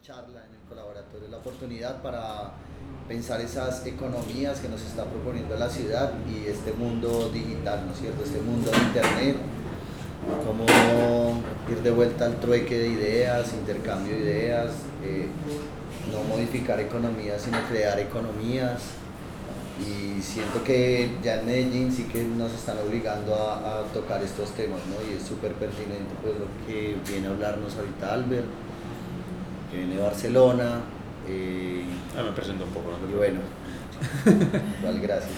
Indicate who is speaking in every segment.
Speaker 1: charla, en el colaboratorio, la oportunidad para pensar esas economías que nos está proponiendo la ciudad y este mundo digital, ¿no es cierto? Este mundo de internet, cómo ir de vuelta al trueque de ideas, intercambio de ideas, no modificar economías, sino crear economías. Y siento que ya en Medellín sí que nos están obligando a tocar estos temas, ¿no? Y es súper pertinente pues lo que viene a hablarnos ahorita Albert, que viene de Barcelona.
Speaker 2: Me presento un poco, ¿no?
Speaker 1: Y bueno, vale, gracias.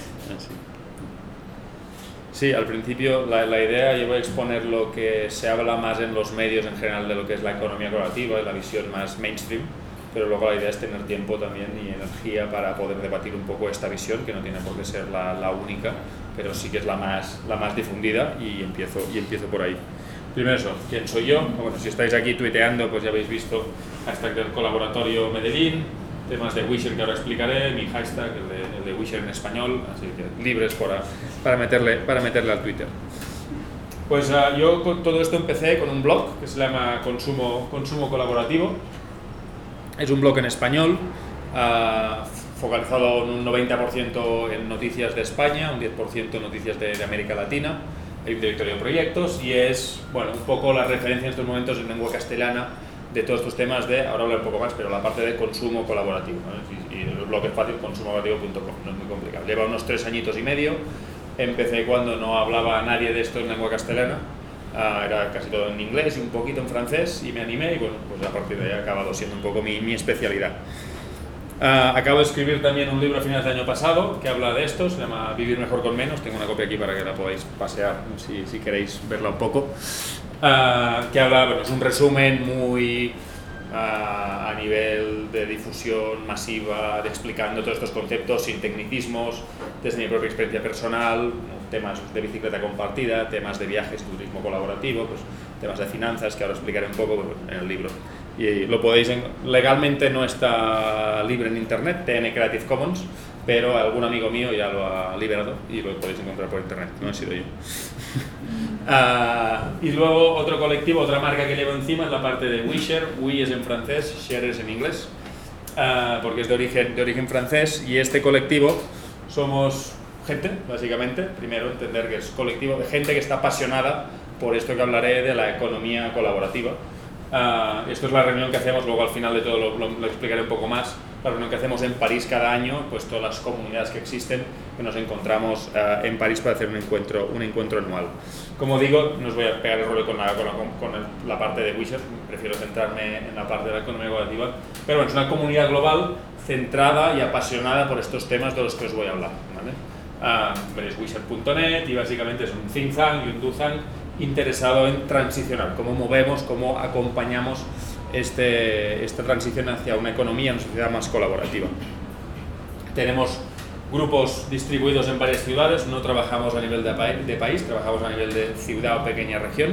Speaker 2: Sí, al principio la idea, yo voy a exponer lo que se habla más en los medios en general de lo que es la economía colaborativa y la visión más mainstream, pero luego la idea es tener tiempo también y energía para poder debatir un poco esta visión, que no tiene por qué ser la única, pero sí que es la más difundida, y empiezo por ahí. Primero eso, ¿quién soy yo? Bueno, si estáis aquí tuiteando, pues ya habéis visto hashtag del colaboratorio Medellín, temas de Wisher que ahora explicaré, mi hashtag, el de Wisher en español, así que libres para meterle al Twitter. Pues yo con todo esto empecé con un blog que se llama Consumo Colaborativo. Es un blog en español, focalizado en un 90% en noticias de España, un 10% en noticias de América Latina. Hay un directorio de proyectos y es, bueno, un poco la referencia en estos momentos en lengua castellana de todos estos temas de, ahora hablo un poco más, pero la parte de consumo colaborativo, ¿no? Y el blog es fácil, consumocolaborativo.com, no es muy complicado. Lleva unos 3 añitos y medio, empecé cuando no hablaba nadie de esto en lengua castellana, era casi todo en inglés y un poquito en francés, y me animé y bueno, pues a partir de ahí ha acabado siendo un poco mi especialidad. Acabo de escribir también un libro a finales del año pasado que habla de esto, se llama Vivir mejor con menos, tengo una copia aquí para que la podáis pasear si queréis verla un poco, que habla, bueno, es un resumen muy a nivel de difusión masiva, explicando todos estos conceptos sin tecnicismos, desde mi propia experiencia personal, temas de bicicleta compartida, temas de viajes, turismo colaborativo, pues, temas de finanzas que ahora explicaré un poco en el libro. Y lo podéis, legalmente no está libre en internet, tiene Creative Commons, pero algún amigo mío ya lo ha liberado y lo podéis encontrar por internet, no he sido yo. Y luego otro colectivo, otra marca que llevo encima es la parte de WeShare. We es en francés, Share es en inglés, porque es de origen francés, y este colectivo somos gente, básicamente. Primero entender que es colectivo de gente que está apasionada por esto que hablaré de la economía colaborativa. Esto es la reunión que hacemos, luego al final de todo lo explicaré un poco más, la reunión que hacemos en París cada año, pues todas las comunidades que existen, que nos encontramos en París para hacer un encuentro anual. Como digo, no os voy a pegar el rollo con la parte de Wisher, prefiero centrarme en la parte de la economía colaborativa, pero bueno, es una comunidad global centrada y apasionada por estos temas de los que os voy a hablar, ¿vale? Veréis wisher.net y básicamente es un think tank y un do tank interesado en transicionar, cómo movemos, cómo acompañamos esta transición hacia una economía, una sociedad más colaborativa. Tenemos grupos distribuidos en varias ciudades, no trabajamos a nivel de país, trabajamos a nivel de ciudad o pequeña región,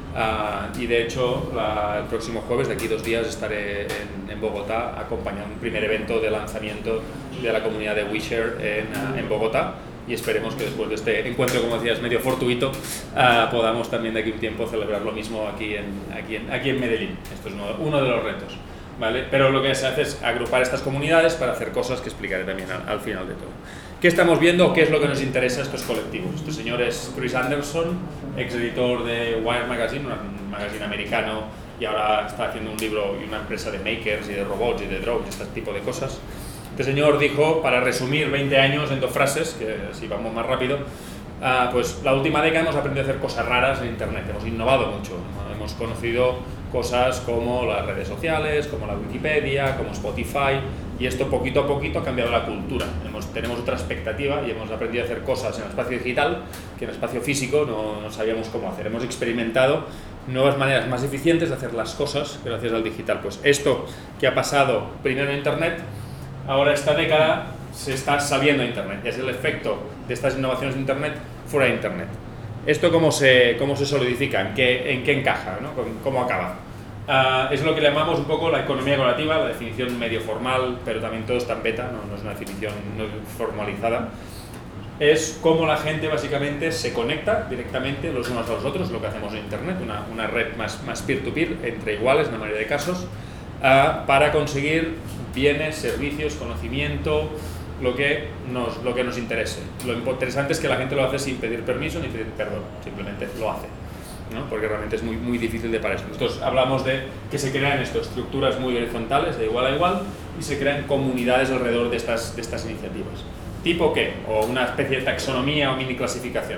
Speaker 2: y de hecho el próximo jueves, de aquí 2 días, estaré en Bogotá acompañando un primer evento de lanzamiento de la comunidad de WeShare en Bogotá. Y esperemos que después de este encuentro, como decías, medio fortuito, podamos también de aquí un tiempo celebrar lo mismo aquí en Medellín. Esto es uno de los retos, ¿vale? Pero lo que se hace es agrupar estas comunidades para hacer cosas que explicaré también al final de todo. ¿Qué estamos viendo? ¿Qué es lo que nos interesa a estos colectivos? Este señor es Chris Anderson, ex editor de Wired Magazine, un magazine americano, y ahora está haciendo un libro y una empresa de makers y de robots y de drones, este tipo de cosas. Este señor dijo, para resumir 20 años en 2 frases, que así vamos más rápido, pues la última década hemos aprendido a hacer cosas raras en internet, hemos innovado mucho, ¿no? Hemos conocido cosas como las redes sociales, como la Wikipedia, como Spotify, y esto poquito a poquito ha cambiado la cultura. Tenemos otra expectativa y hemos aprendido a hacer cosas en el espacio digital que en el espacio físico no sabíamos cómo hacer. Hemos experimentado nuevas maneras más eficientes de hacer las cosas gracias al digital. Pues esto que ha pasado primero en internet, ahora esta década se está saliendo a internet, es el efecto de estas innovaciones de internet fuera de internet. ¿Esto cómo se solidifica? ¿En qué encaja? ¿No? ¿Cómo acaba? Es lo que llamamos un poco la economía colaborativa, la definición medio formal, pero también todo está en beta, no es una definición no formalizada. Es cómo la gente básicamente se conecta directamente los unos a los otros, lo que hacemos en internet, una red más peer-to-peer, entre iguales en la mayoría de casos, para conseguir bienes, servicios, conocimiento, lo que nos interese. Lo interesante es que la gente lo hace sin pedir permiso ni pedir perdón, simplemente lo hace, ¿no? Porque realmente es muy, muy difícil de parar. Nosotros hablamos de que se crean estructuras muy horizontales, de igual a igual, y se crean comunidades alrededor de estas iniciativas. ¿Tipo qué? O una especie de taxonomía o mini clasificación.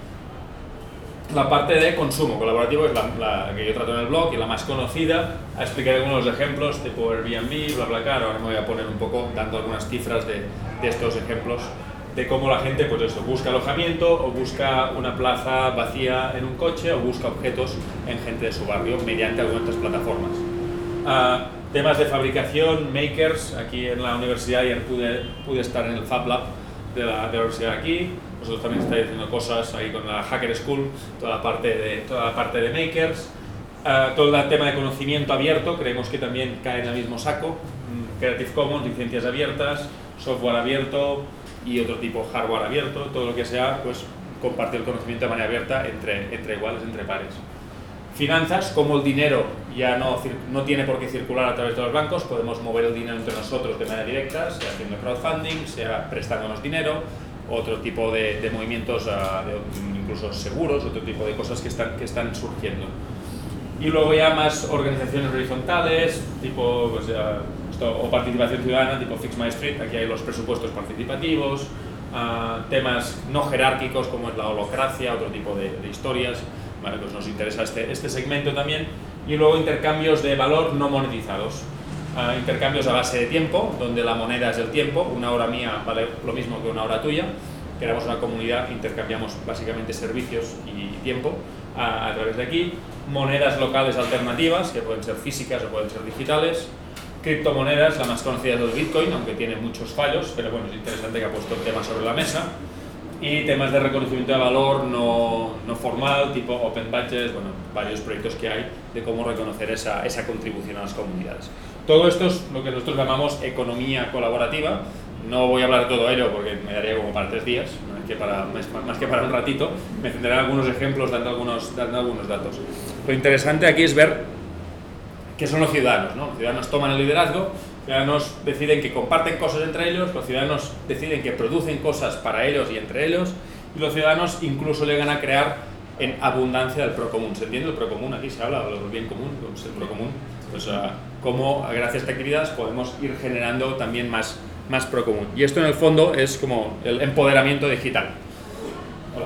Speaker 2: La parte de consumo colaborativo es la que yo trato en el blog y la más conocida. Explicaré algunos ejemplos tipo Airbnb, BlaBlaCar. Ahora me voy a poner un poco dando algunas cifras de estos ejemplos de cómo la gente pues eso, busca alojamiento o busca una plaza vacía en un coche o busca objetos en gente de su barrio mediante algunas de estas plataformas. Temas de fabricación, makers. Aquí en la universidad ya pude estar en el Fab Lab de la universidad aquí. Nosotros también estáis haciendo cosas ahí con la Hacker School, toda la parte de makers. Todo el tema de conocimiento abierto, creemos que también cae en el mismo saco. Creative Commons, licencias abiertas, software abierto y otro tipo hardware abierto, todo lo que sea, pues compartir el conocimiento de manera abierta entre iguales, entre pares. Finanzas, como el dinero ya no tiene por qué circular a través de los bancos, podemos mover el dinero entre nosotros de manera directa, sea haciendo crowdfunding, sea prestándonos dinero, otro tipo de movimientos, incluso seguros, otro tipo de cosas que están surgiendo. Y luego ya más organizaciones horizontales, tipo pues, o participación ciudadana, tipo Fix My Street. Aquí hay los presupuestos participativos, temas no jerárquicos como es la holocracia, otro tipo de historias. Vale, pues nos interesa este segmento también. Y luego intercambios de valor no monetizados. Intercambios a base de tiempo, donde la moneda es el tiempo. Una hora mía vale lo mismo que una hora tuya. Creamos una comunidad, intercambiamos básicamente servicios y tiempo a través de aquí. Monedas locales alternativas, que pueden ser físicas o pueden ser digitales. Criptomonedas, la más conocida es el Bitcoin, aunque tiene muchos fallos, pero bueno, es interesante que ha puesto el tema sobre la mesa. Y temas de reconocimiento de valor no formal, tipo Open Badges, bueno, varios proyectos que hay de cómo reconocer esa contribución a las comunidades. Todo esto es lo que nosotros llamamos economía colaborativa. No voy a hablar de todo ello porque me daría como para 3 días, más que para un ratito. Me centraré en algunos ejemplos dando algunos datos. Lo interesante aquí es ver qué son los ciudadanos, ¿no? Los ciudadanos toman el liderazgo, los ciudadanos deciden que comparten cosas entre ellos, los ciudadanos deciden que producen cosas para ellos y entre ellos, y los ciudadanos incluso llegan a crear en abundancia del procomún. ¿Se entiende el procomún? Aquí se habla del bien común, pues el procomún. Pues cómo gracias a esta actividad podemos ir generando también más procomún. Y esto en el fondo es como el empoderamiento digital. Hola.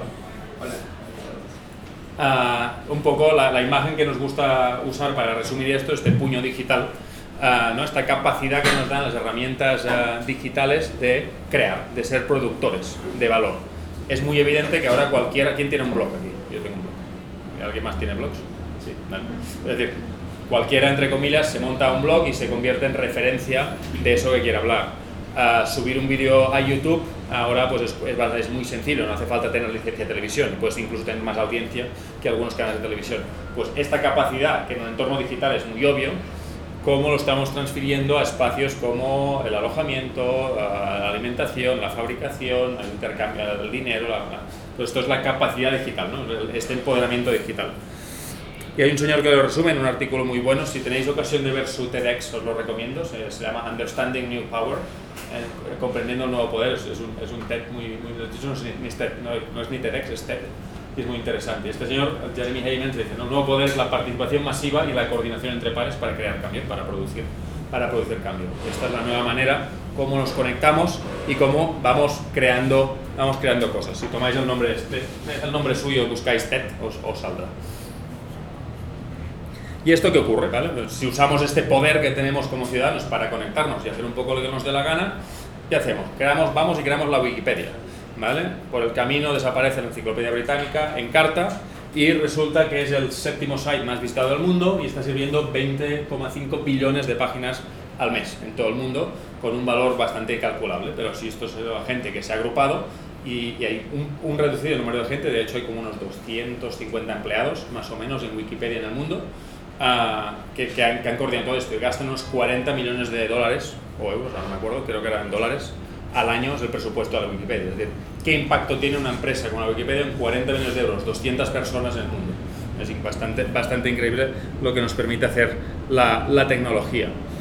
Speaker 2: Un poco la imagen que nos gusta usar para resumir esto, este puño digital, ¿no? Esta capacidad que nos dan las herramientas digitales de crear, de ser productores de valor. Es muy evidente que ahora ¿quién tiene un blog aquí? Yo tengo un blog. ¿Alguien más tiene blogs? Sí, vale. Es decir, cualquiera, entre comillas, se monta un blog y se convierte en referencia de eso que quiere hablar. Subir un vídeo a YouTube ahora pues es muy sencillo, no hace falta tener licencia de televisión, puedes incluso tener más audiencia que algunos canales de televisión. Pues esta capacidad, que en un entorno digital es muy obvio, cómo lo estamos transfiriendo a espacios como el alojamiento, la alimentación, la fabricación, el intercambio del dinero, pues esto es la capacidad digital, ¿no? Este empoderamiento digital. Y hay un señor que lo resume en un artículo muy bueno. Si tenéis ocasión de ver su TEDx, os lo recomiendo. Se llama Understanding New Power, comprendiendo el nuevo poder. Es un TED muy no es ni TEDx, es TED. Y es muy interesante. Este señor, Jeremy Heymans, dice, ¿no? El nuevo poder es la participación masiva y la coordinación entre pares para crear cambio, para producir cambio. Esta es la nueva manera, cómo nos conectamos y cómo vamos creando cosas. Si tomáis el nombre suyo, buscáis TED, os saldrá. ¿Y esto qué ocurre? ¿Vale? Pues si usamos este poder que tenemos como ciudadanos para conectarnos y hacer un poco lo que nos dé la gana, ¿qué hacemos? Vamos y creamos la Wikipedia, ¿vale? Por el camino desaparece la Enciclopedia Británica, Encarta, y resulta que es el 7º site más visitado del mundo y está sirviendo 20,5 billones de páginas al mes en todo el mundo, con un valor bastante calculable. Pero si esto es la gente que se ha agrupado y hay un reducido número de gente, de hecho hay como unos 250 empleados más o menos en Wikipedia en el mundo, que han coordinado todo esto y gastan unos 40 millones de dólares o euros, no me acuerdo, creo que eran dólares al año, es el presupuesto de la Wikipedia. Es decir, ¿qué impacto tiene una empresa como la Wikipedia en 40 millones de euros, 200 personas en el mundo? Es bastante increíble lo que nos permite hacer la tecnología.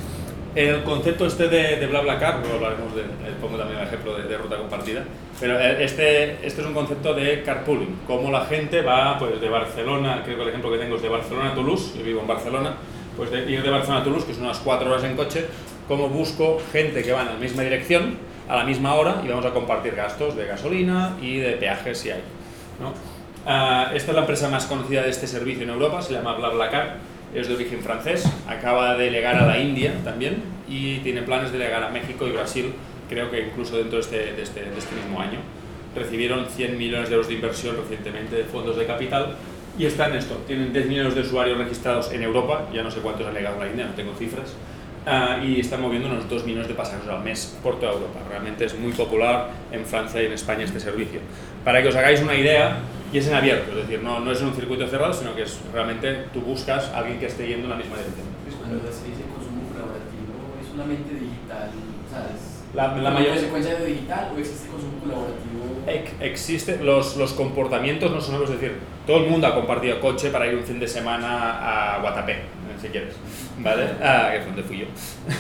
Speaker 2: El concepto este de BlaBlaCar, luego hablaremos pongo también el ejemplo de ruta compartida, pero este es un concepto de carpooling, cómo la gente va pues, de Barcelona, creo que el ejemplo que tengo es de Barcelona a Toulouse, yo vivo en Barcelona, pues de ir de Barcelona a Toulouse, que son unas 4 horas en coche, cómo busco gente que va en la misma dirección, a la misma hora, y vamos a compartir gastos de gasolina y de peajes si hay, ¿no? Esta es la empresa más conocida de este servicio en Europa, se llama BlaBlaCar. Es de origen francés, acaba de llegar a la India también y tiene planes de llegar a México y Brasil, creo que incluso dentro de este mismo año. Recibieron 100 millones de euros de inversión recientemente de fondos de capital y están en esto. Tienen 10 millones de usuarios registrados en Europa, ya no sé cuántos han llegado a la India, no tengo cifras, y están moviendo unos 2 millones de pasajeros al mes por toda Europa. Realmente es muy popular en Francia y en España este servicio. Para que os hagáis una idea, y es en abierto, es decir, no es en un circuito cerrado, sino que es realmente tú buscas a alguien que esté yendo en la misma dirección.
Speaker 3: Cuando se dice consumo colaborativo, ¿es solamente digital? ¿Sabes?
Speaker 2: La mayor
Speaker 3: consecuencia de digital o existe consumo colaborativo?
Speaker 2: Existe, los comportamientos no son nuevos, es decir, todo el mundo ha compartido coche para ir un fin de semana a Guatapé, si quieres, ¿vale? Que es donde fui yo.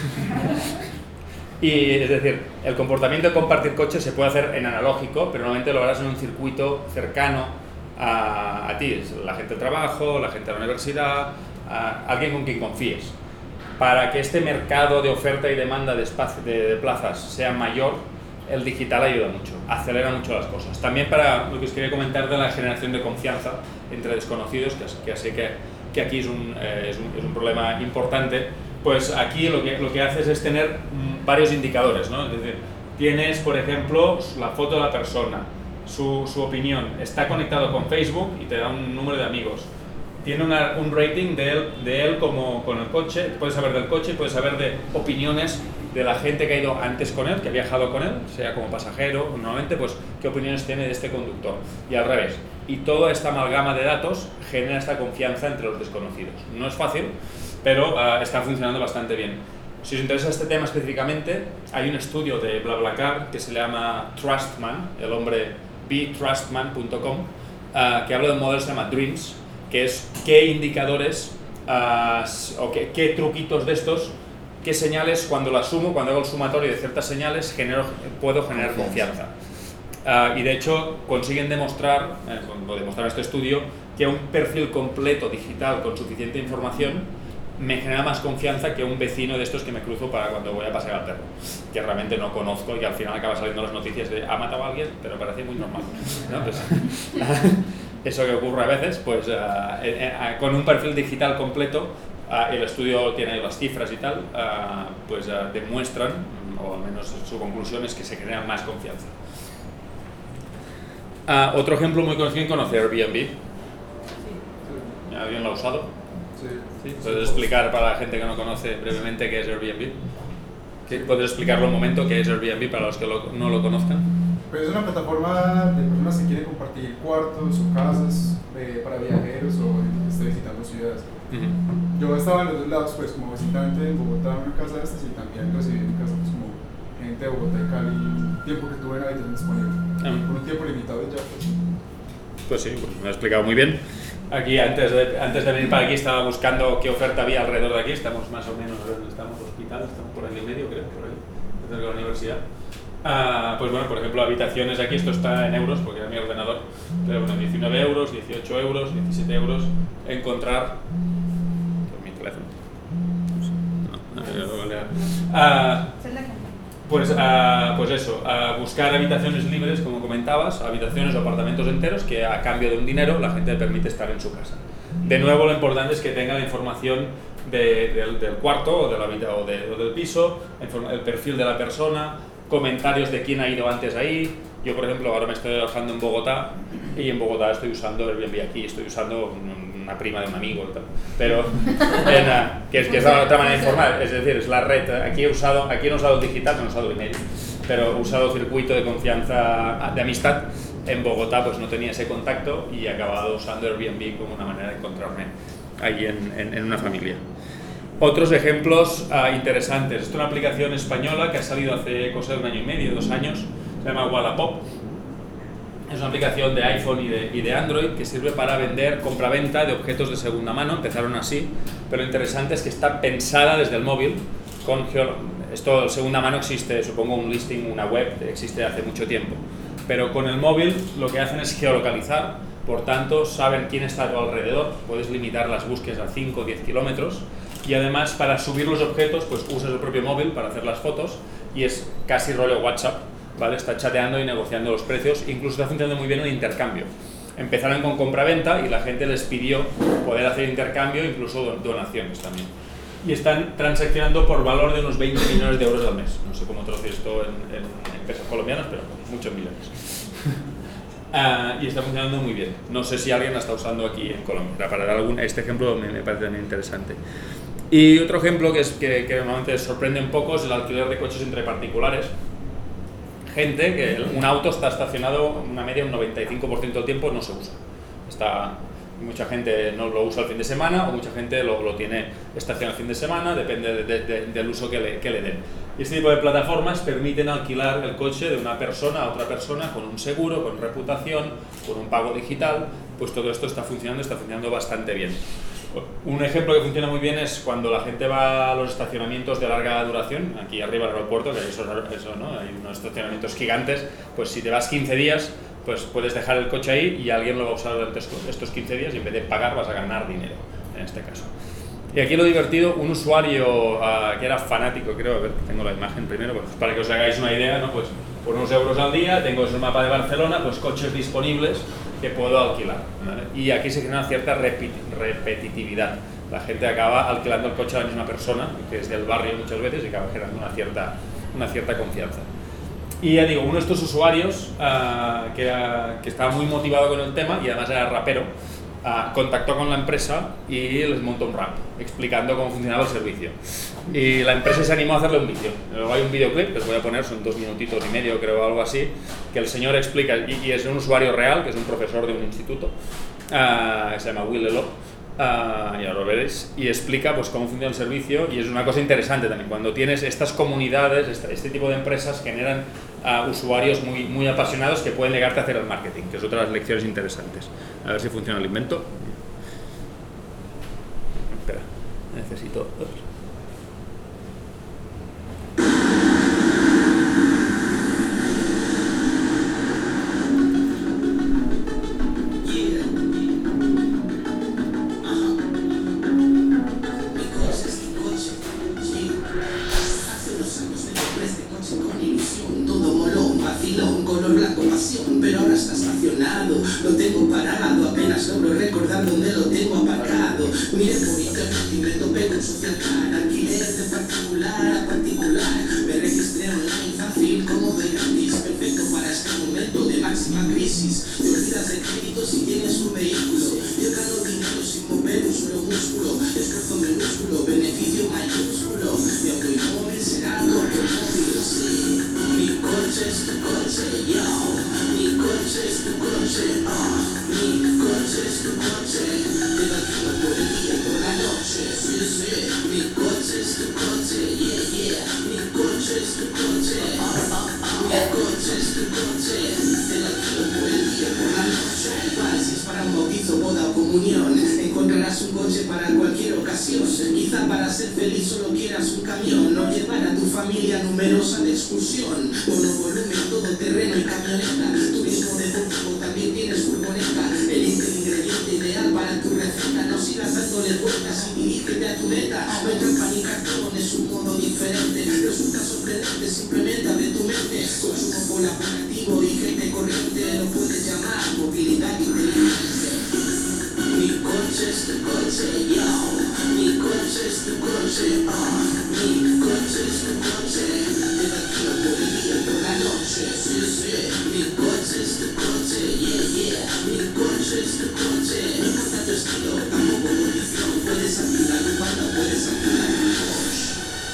Speaker 2: Y es decir, el comportamiento de compartir coches se puede hacer en analógico, pero normalmente lo harás en un circuito cercano a ti, la gente del trabajo, la gente de la universidad, alguien con quien confíes. Para que este mercado de oferta y demanda de plazas sea mayor, el digital ayuda mucho, acelera mucho las cosas. También para lo que os quería comentar de la generación de confianza entre desconocidos, que sé que aquí es un problema importante, pues aquí lo que haces es tener varios indicadores, ¿no? Es decir, tienes, por ejemplo, la foto de la persona, su opinión, está conectado con Facebook y te da un número de amigos. Tiene un rating de él como con el coche, puedes saber del coche, puedes saber de opiniones de la gente que ha ido antes con él, que ha viajado con él, sea como pasajero, normalmente, pues qué opiniones tiene de este conductor. Y al revés. Y toda esta amalgama de datos genera esta confianza entre los desconocidos. No es fácil, pero está funcionando bastante bien. Si os interesa este tema específicamente, hay un estudio de BlaBlaCar que se llama Trustman, el hombre btrustman.com, que habla de un modelo que se llama Dreams, que es qué indicadores o qué truquitos de estos, qué señales cuando las sumo, cuando hago el sumatorio de ciertas señales, puedo generar confianza. Y de hecho consiguen demostrar, lo demostraron este estudio, que un perfil completo digital con suficiente información me genera más confianza que un vecino de estos que me cruzo para cuando voy a pasear al perro, que realmente no conozco y al final acaba saliendo las noticias de ha matado a alguien, pero parece muy normal, ¿no? Pues, eso que ocurre a veces, pues con un perfil digital completo, el estudio tiene las cifras y tal, pues demuestran, o al menos su conclusión es que se genera más confianza. Otro ejemplo muy conocido, conoce Airbnb. ¿Alguien lo ha usado? Sí. ¿Puedes explicar para la gente que no conoce brevemente qué es Airbnb? ¿Puedes explicarlo un momento qué es Airbnb para los que no lo conozcan?
Speaker 4: Pues es una plataforma de personas que quieren compartir cuartos o casas para viajeros o que estén visitando ciudades. Yo estaba en los dos lados, pues como visitante en Bogotá, una casa de estas, y también recibí en mi casa pues, como gente de Bogotá y Cali, tiempo que tuve en habitación disponible, por un tiempo limitado y ya. Pues
Speaker 2: sí, pues me ha explicado muy bien. Aquí, antes de venir para aquí, estaba buscando qué oferta había alrededor de aquí. Estamos más o menos, donde estamos, hospital, estamos por ahí en medio, creo, por ahí, cerca de la universidad. Pues bueno, por ejemplo, habitaciones aquí, esto está en euros, porque era mi ordenador, pero bueno, 19 euros, 18 euros, 17 euros, encontrar... por mi teléfono. Pues eso, buscar habitaciones libres, como comentabas, habitaciones o apartamentos enteros que a cambio de un dinero la gente le permite estar en su casa. De nuevo, lo importante es que tenga la información del cuarto o del piso, el perfil de la persona, comentarios de quién ha ido antes ahí. Yo, por ejemplo, ahora me estoy alojando en Bogotá y en Bogotá estoy usando Airbnb aquí, estoy usando una prima de un amigo, pero que es la otra manera de informar, es decir, es la red. Aquí no he usado el digital, no he usado el email, pero he usado circuito de confianza, de amistad. En Bogotá pues no tenía ese contacto y he acabado usando Airbnb como una manera de encontrarme ahí en una familia. Otros ejemplos interesantes. Esta es una aplicación española que ha salido hace cosa de 1 año y medio, 2 años, se llama Wallapop. Es una aplicación de iPhone y de Android que sirve para vender, compra-venta de objetos de segunda mano. Empezaron así, pero lo interesante es que está pensada desde el móvil esto segunda mano existe, supongo un listing, una web, existe hace mucho tiempo, pero con el móvil lo que hacen es geolocalizar, por tanto saben quién está a tu alrededor, puedes limitar las búsquedas a 5 o 10 kilómetros y además para subir los objetos pues usas el propio móvil para hacer las fotos y es casi rollo WhatsApp, ¿vale? Está chateando y negociando los precios, incluso está funcionando muy bien el intercambio. Empezaron con compra-venta y la gente les pidió poder hacer intercambio, incluso donaciones también. Y están transaccionando por valor de unos 20 millones de euros al mes. No sé cómo traducir esto en pesos colombianos, pero muchos millones. Y está funcionando muy bien. No sé si alguien la está usando aquí en Colombia. Para dar este ejemplo me parece también interesante. Y otro ejemplo que normalmente sorprende un poco es el alquiler de coches entre particulares. Gente que un auto está estacionado una media un 95% del tiempo no se usa. Mucha gente no lo usa el fin de semana o mucha gente lo tiene estacionado el fin de semana, depende del uso que le den. Y este tipo de plataformas permiten alquilar el coche de una persona a otra persona con un seguro, con reputación, con un pago digital, pues todo esto está funcionando bastante bien. Un ejemplo que funciona muy bien es cuando la gente va a los estacionamientos de larga duración, aquí arriba del aeropuerto, que hay eso, ¿no? Hay unos estacionamientos gigantes, pues si te vas 15 días, pues puedes dejar el coche ahí y alguien lo va a usar durante estos 15 días y en vez de pagar vas a ganar dinero, en este caso. Y aquí lo divertido, un usuario que era fanático, creo, a ver, tengo la imagen primero, pues para que os hagáis una idea, ¿no? Pues por unos euros al día, tengo el mapa de Barcelona, pues coches disponibles que puedo alquilar, ¿vale? Y aquí se genera una cierta repetitividad. La gente acaba alquilando el coche a la misma persona, que es del barrio muchas veces, y acaba generando una cierta confianza. Y ya digo, uno de estos usuarios que estaba muy motivado con el tema y además era rapero, contactó con la empresa y les montó un rap explicando cómo funcionaba el servicio. Y la empresa se animó a hacerle un vídeo. Luego hay un videoclip que os voy a poner, son 2 minutitos y medio, creo, algo así, que el señor explica, y es un usuario real, que es un profesor de un instituto, que se llama Will Elop, ya lo veréis, y explica pues cómo funciona el servicio. Y es una cosa interesante también, cuando tienes estas comunidades, este tipo de empresas generan usuarios muy apasionados que pueden legarte a hacer el marketing, que es otra de las lecciones interesantes. A ver si funciona el invento. Espera, necesito...
Speaker 5: Lo tengo parado, apenas logro recordar dónde lo tengo aparcado. Miré por internet y me topé con social car, alquiler de particular a particular. Me registré online fácil como gratis, perfecto para este momento de máxima crisis. Te olvidas de crédito si tienes un vehículo. Yo gano dinero sin mover un solo músculo. Esfuerzo minúsculo, beneficio mayúsculo. Mi automóvil será tu automóvil, sí. Mi coche es tu coche, yo. Mi coche es tu coche, mi coche es tu coche. Te lo alquilo por el día y por la noche, sí, sí. Mi coche es tu coche, yeah, yeah. Mi coche es tu coche, mi coche es tu coche. Te lo alquilo por el día y por la noche. Igual si es para un bautizo, boda o comunión, encontrarás un coche para cualquier ocasión. Quizá para ser feliz solo quieras un camión, o llevar a tu familia numerosa de excursión. Monovolumen, todoterreno y camioneta. Turismo deportivo, también tienes furgoneta. Elige el ingrediente ideal para tu receta. No sigas dándole vueltas y dirígete a tu meta. No hay trampa ni cartón, es un modo diferente. Resulta sorprendente, simplemente abre tu mente. Consumo colaborativo y gente corriente, lo puedes llamar movilidad inteligente. Mi coche es tu coche, yo. Mi coche es tu coche, mi coche es tu coche. Te la quiero por el día y por la noche, sí, sí. Mi coche es tu coche, yeah, yeah. Mi coche es tu coche. No importa tu estilo, tampoco condición. Puedes alquilar un banda, puedes alquilar un Porsche.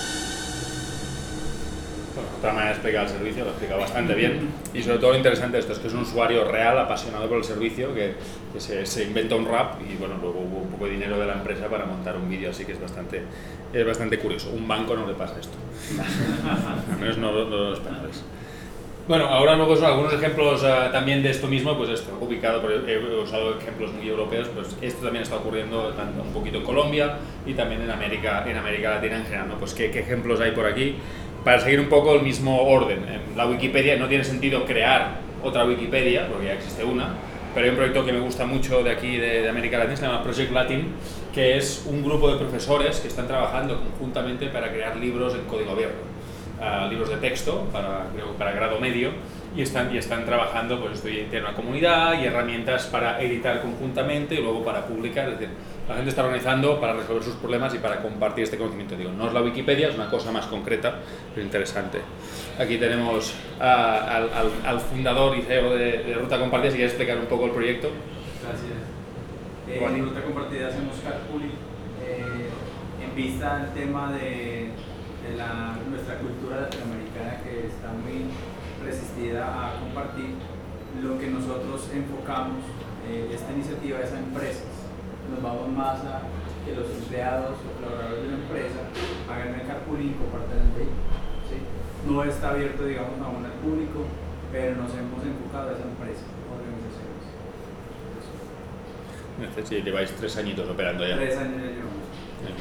Speaker 2: Otra manera de explicar el servicio, lo explica bastante bien, y sobre todo lo interesante de esto es que es un usuario real, apasionado por el servicio, que se inventa un rap y bueno, luego hubo un poco de dinero de la empresa para montar un vídeo, así que es bastante curioso. Un banco no le pasa esto, al menos no los españoles. Bueno, ahora luego son algunos ejemplos también de esto mismo, pues esto, ubicado, he usado ejemplos muy europeos, pues esto también está ocurriendo tanto un poquito en Colombia y también en América Latina en general, ¿no? Pues ¿qué ejemplos hay por aquí? Para seguir un poco el mismo orden. En la Wikipedia no tiene sentido crear otra Wikipedia, porque ya existe una, pero hay un proyecto que me gusta mucho de aquí, de América Latina, se llama Project Latin, que es un grupo de profesores que están trabajando conjuntamente para crear libros en código abierto. Libros de texto para grado medio y están trabajando, pues esto tiene una comunidad y herramientas para editar conjuntamente y luego para publicar, es decir, la gente está organizando para resolver sus problemas y para compartir este conocimiento. Digo, no es la Wikipedia, es una cosa más concreta, pero interesante. Aquí tenemos al fundador y CEO de Ruta Compartida, si quieres explicar un poco el proyecto.
Speaker 6: Gracias. En Ruta Compartida hacemos carpooling en vista al tema de nuestra cultura latinoamericana, que está muy resistida a compartir. Lo que nosotros enfocamos esta iniciativa es a empresas. Nos vamos más a que los empleados o colaboradores de la empresa hagan el carpooling y compartan el vehículo, ¿sí? No está abierto, digamos, aún al público, pero nos hemos enfocado a esa empresa, organizaciones.
Speaker 2: Sí, lleváis 3 añitos operando ya.
Speaker 6: 3 años ya llevamos.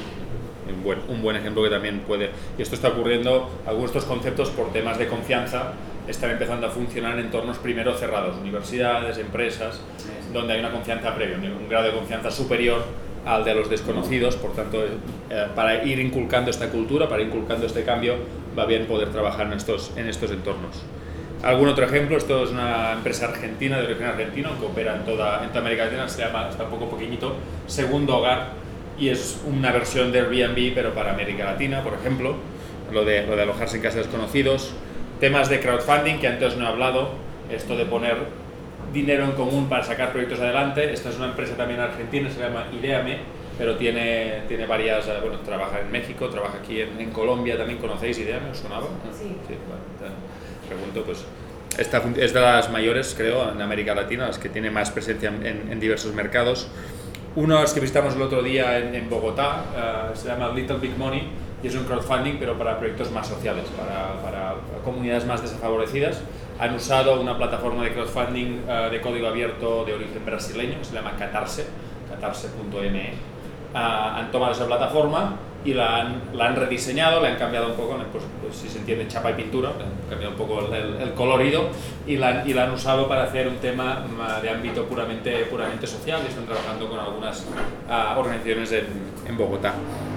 Speaker 2: Un buen ejemplo que también puede, y esto está ocurriendo, algunos de estos conceptos por temas de confianza están empezando a funcionar en entornos primero cerrados, universidades, empresas, donde hay una confianza previa, un grado de confianza superior al de los desconocidos. Por tanto, para ir inculcando esta cultura, para ir inculcando este cambio, va bien poder trabajar en estos entornos. ¿Algún otro ejemplo? Esto es una empresa argentina, de origen argentino, que opera en toda América Latina, está un poco pequeñito, Segundo Hogar, y es una versión de Airbnb, pero para América Latina, por ejemplo, lo de alojarse en casa de desconocidos. Temas de crowdfunding, que antes no he hablado, esto de poner dinero en común para sacar proyectos adelante. Esta es una empresa también argentina, se llama Ideame, pero tiene varias, bueno, trabaja en México, trabaja aquí en Colombia también. ¿Conocéis Ideame? ¿Os sonaba?
Speaker 7: Sí.
Speaker 2: Bueno, pregunto, pues esta es de las mayores, creo, en América Latina, las que tiene más presencia en diversos mercados. Unos que visitamos el otro día en Bogotá, se llama Little Big Money, y es un crowdfunding, pero para proyectos más sociales, para comunidades más desfavorecidas. Han usado una plataforma de crowdfunding de código abierto de origen brasileño, que se llama Catarse, catarse.me. Han tomado esa plataforma y la han rediseñado, le han cambiado un poco, pues, si se entiende, chapa y pintura, le han cambiado un poco el colorido y la han usado para hacer un tema de ámbito puramente social, y están trabajando con algunas organizaciones en Bogotá.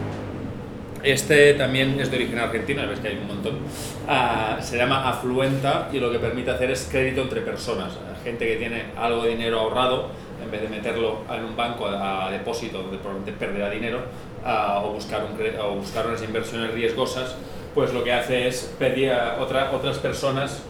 Speaker 2: Este también es de origen argentino, ves que hay un montón. Se llama Afluenta, y lo que permite hacer es crédito entre personas. Gente que tiene algo de dinero ahorrado, en vez de meterlo en un banco a depósito donde probablemente perderá dinero, o buscar unas inversiones riesgosas, pues lo que hace es pedir a otras personas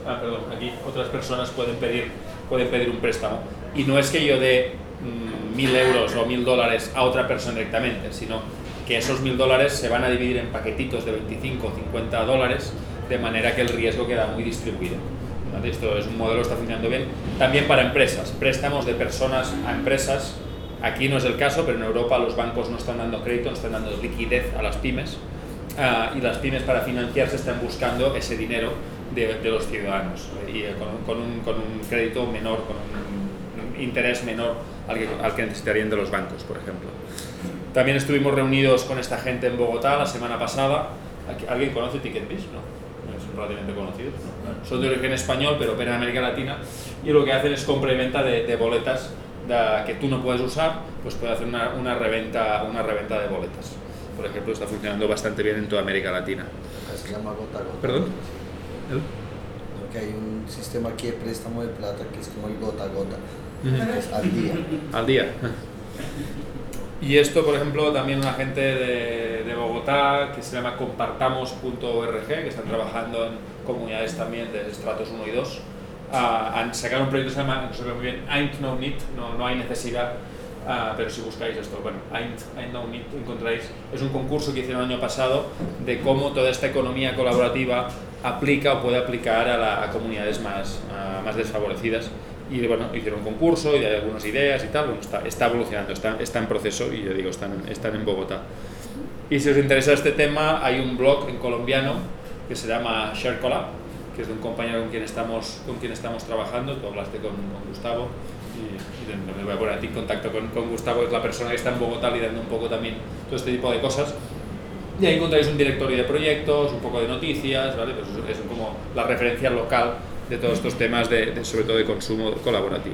Speaker 2: pueden pedir un préstamo. Y no es que yo dé 1.000 euros o 1.000 dólares a otra persona directamente, sino que esos 1.000 dólares se van a dividir en paquetitos de 25 o 50 dólares, de manera que el riesgo queda muy distribuido. ¿Vale? Esto es un modelo que está funcionando bien. También para empresas, préstamos de personas a empresas. Aquí no es el caso, pero en Europa los bancos no están dando crédito, no están dando liquidez a las pymes, y las pymes, para financiarse, están buscando ese dinero de los ciudadanos, y con un crédito menor, con un interés menor al que necesitarían de los bancos, por ejemplo. También estuvimos reunidos con esta gente en Bogotá la semana pasada. ¿Alguien conoce TicketBiz? No. Son relativamente conocidos, ¿no? Son de origen español, pero operan en América Latina, y lo que hacen es compra y venta de boletas que tú no puedes usar, pues puede hacer una reventa de boletas. Por ejemplo, está funcionando bastante bien en toda América Latina.
Speaker 1: Se llama gota a gota.
Speaker 2: ¿Perdón?
Speaker 1: Porque hay un sistema aquí de préstamo de plata que es como el gota a gota, que es al día.
Speaker 2: Al día. Y esto, por ejemplo, también una gente de Bogotá, que se llama compartamos.org, que están trabajando en comunidades también de estratos 1 y 2, han sacado un proyecto que se llama, no se ve muy bien, Ain't No Need, no hay necesidad, pero si buscáis esto, bueno, Ain't No Need, encontráis. Es un concurso que hicieron el año pasado de cómo toda esta economía colaborativa aplica o puede aplicar a comunidades más desfavorecidas. Y bueno, hicieron un concurso y hay algunas ideas y tal. Bueno, está evolucionando, está en proceso, y yo digo, están en Bogotá. Y si os interesa este tema, hay un blog en colombiano que se llama ShareCollab, que es de un compañero con quien estamos trabajando. Tú hablaste con Gustavo y me voy a poner a ti en contacto con Gustavo, es la persona que está en Bogotá liderando un poco también todo este tipo de cosas. Y ahí encontráis un directorio de proyectos, un poco de noticias, ¿vale? Pues es como la referencia local de todos estos temas, sobre todo de consumo colaborativo.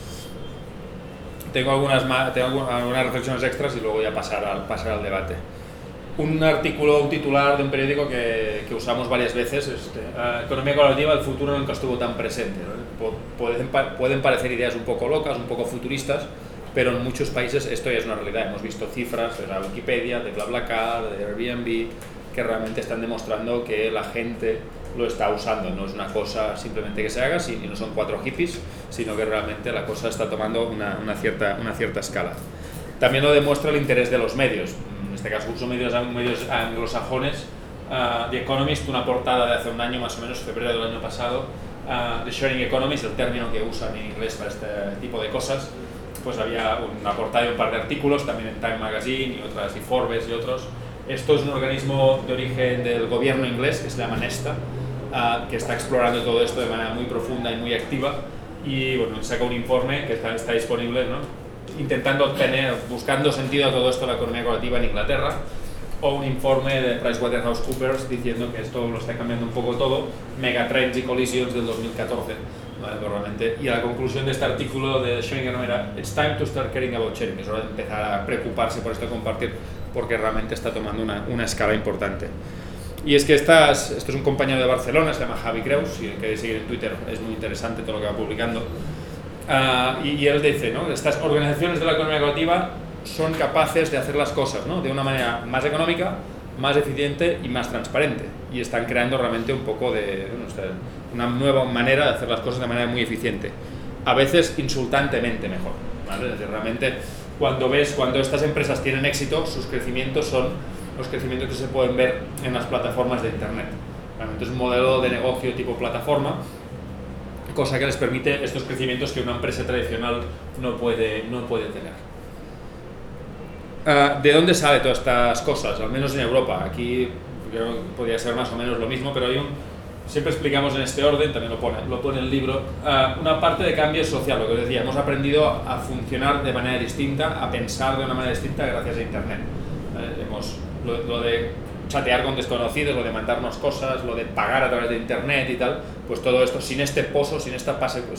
Speaker 2: Tengo algunas reflexiones extras y luego ya pasar al debate. Un artículo, un titular de un periódico que usamos varias veces, economía colaborativa, el futuro nunca estuvo tan presente, ¿no? Pueden parecer ideas un poco locas, un poco futuristas, pero en muchos países esto ya es una realidad. Hemos visto cifras de la Wikipedia, de BlaBlaCar, de Airbnb, que realmente están demostrando que la gente lo está usando. No es una cosa simplemente que se haga, y no son 4 hippies, sino que realmente la cosa está tomando una cierta escala. También lo demuestra el interés de los medios. En este caso uso medios anglosajones. The Economist, una portada de hace un año más o menos, febrero del año pasado, The Sharing Economy es el término que usan en inglés para este tipo de cosas. Pues había una portada y un par de artículos, también en Time Magazine y otras, y Forbes y otros. Esto es un organismo de origen del gobierno inglés que se llama Nesta, que está explorando todo esto de manera muy profunda y muy activa, y bueno, saca un informe que está disponible, ¿no? Buscando sentido a todo esto de la economía colaborativa en Inglaterra, o un informe de PricewaterhouseCoopers diciendo que esto lo está cambiando un poco todo, Megatrends y Collisions del 2014, ¿vale? Realmente, y la conclusión de este artículo de Sharing era It's time to start caring about sharing, es hora de empezar a preocuparse por esto de compartir, porque realmente está tomando una escala importante. Y es que esto es un compañero de Barcelona, se llama Javi Creus, si queréis seguir en Twitter es muy interesante todo lo que va publicando. Y él dice, ¿no? Estas organizaciones de la economía colaborativa son capaces de hacer las cosas, ¿no? De una manera más económica, más eficiente y más transparente, y están creando realmente un poco de una nueva manera de hacer las cosas de manera muy eficiente, a veces insultantemente mejor, ¿vale? Es decir, realmente cuando estas empresas tienen éxito, sus crecimientos son los crecimientos que se pueden ver en las plataformas de internet. Realmente es un modelo de negocio tipo plataforma, cosa que les permite estos crecimientos que una empresa tradicional no puede tener. ¿De dónde salen todas estas cosas? Al menos en Europa. Aquí creo que podría ser más o menos lo mismo, pero siempre explicamos en este orden, también lo pone el libro, una parte de cambio social, lo que os decía, hemos aprendido a funcionar de manera distinta, a pensar de una manera distinta gracias a Internet. Lo de chatear con desconocidos, lo de mandarnos cosas, lo de pagar a través de Internet y tal, pues todo esto sin este pozo, sin esta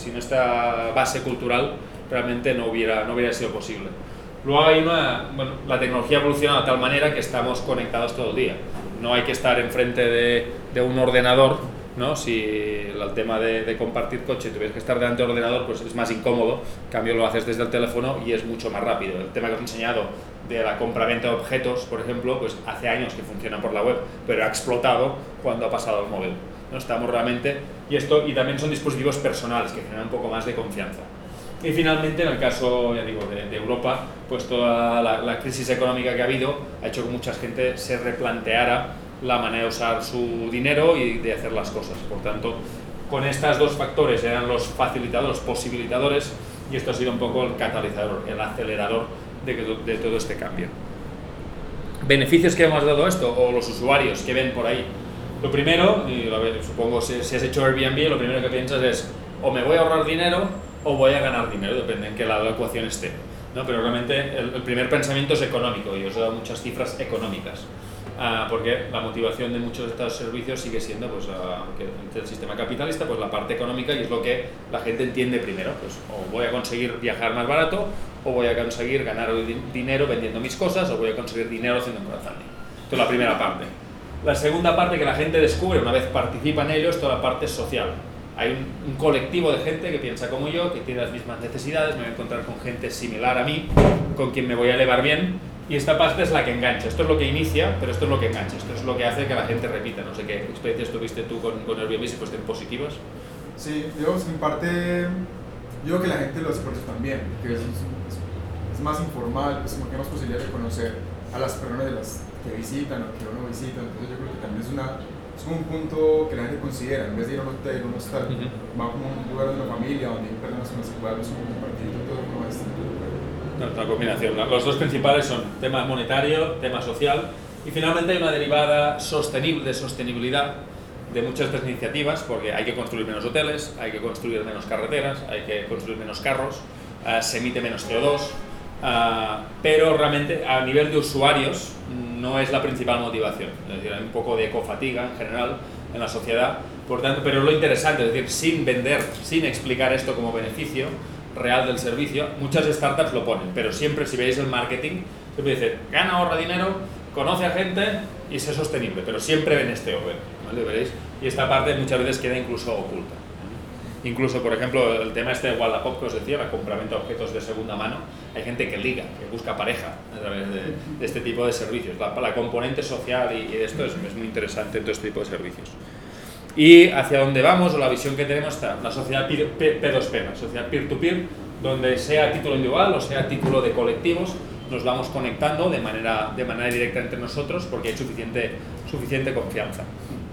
Speaker 2: base cultural, realmente no hubiera sido posible. Luego hay la tecnología ha evolucionado de tal manera que estamos conectados todo el día. No hay que estar enfrente de un ordenador, ¿no? Si el tema de compartir coche tuvieras que estar delante del ordenador, pues es más incómodo. En cambio lo haces desde el teléfono y es mucho más rápido. El tema que os he enseñado de la compraventa de objetos, por ejemplo, pues hace años que funciona por la web, pero ha explotado cuando ha pasado al móvil. No estamos realmente, y también son dispositivos personales que generan un poco más de confianza. Y finalmente, en el caso, ya digo, de Europa, pues toda la crisis económica que ha habido ha hecho que mucha gente se replanteara la manera de usar su dinero y de hacer las cosas. Por tanto, con estos dos factores eran los facilitadores, los posibilitadores, y esto ha sido un poco el catalizador, el acelerador de todo este cambio. ¿Beneficios que hemos dado esto? O los usuarios que ven por ahí. Lo primero, y supongo si has hecho Airbnb, lo primero que piensas es o me voy a ahorrar dinero o voy a ganar dinero, depende en qué lado de la ecuación esté, ¿no? Pero realmente el primer pensamiento es económico, y os he dado muchas cifras económicas, porque la motivación de muchos de estos servicios sigue siendo, pues, que el sistema capitalista, pues la parte económica, y es lo que la gente entiende primero, pues o voy a conseguir viajar más barato, o voy a conseguir ganar dinero vendiendo mis cosas, o voy a conseguir dinero haciendo un crowdfunding. Esto es la primera parte. La segunda parte que la gente descubre una vez participa en ello es toda la parte social. Hay un colectivo de gente que piensa como yo, que tiene las mismas necesidades, me voy a encontrar con gente similar a mí, con quien me voy a elevar bien, y esta parte es la que engancha. Esto es lo que inicia, pero esto es lo que engancha, esto es lo que hace que la gente repita. No sé qué experiencias tuviste tú con Airbnb, si fueron positivas.
Speaker 4: Sí, yo en parte, yo creo que la gente lo hace por eso también, que es más informal, pues como que hay más posibilidad de conocer a las personas de las que visitan o que uno visita, entonces yo creo que también es como un punto que la gente considera, en vez de ir a un hotel, un hostal, va como un lugar de una familia donde hay personas con las que puedan compartir todo como esto.
Speaker 2: Una combinación. Los dos principales son tema monetario, tema social, y finalmente hay una derivada sostenible, de sostenibilidad, de muchas de estas iniciativas, porque hay que construir menos hoteles, hay que construir menos carreteras, hay que construir menos carros, se emite menos CO2, pero realmente a nivel de usuarios no es la principal motivación. Es decir, hay un poco de ecofatiga en general en la sociedad, por tanto, pero lo interesante, es decir, sin vender, sin explicar esto como beneficio real del servicio, muchas startups lo ponen, pero siempre, si veis el marketing, siempre dice, gana, ahorra dinero, conoce a gente y sé sostenible, pero siempre ven este over, ¿vale? ¿Veréis? Y esta parte muchas veces queda incluso oculta. Incluso, por ejemplo, el tema este de Wallapop que os decía, el compraventa de objetos de segunda mano, hay gente que liga, que busca pareja a través de este tipo de servicios. La componente social y esto es muy interesante en todo este tipo de servicios. Y hacia dónde vamos, o la visión que tenemos, está la sociedad P2P, la sociedad peer-to-peer, donde sea a título individual o sea a título de colectivos, nos vamos conectando de manera directa entre nosotros porque hay suficiente confianza.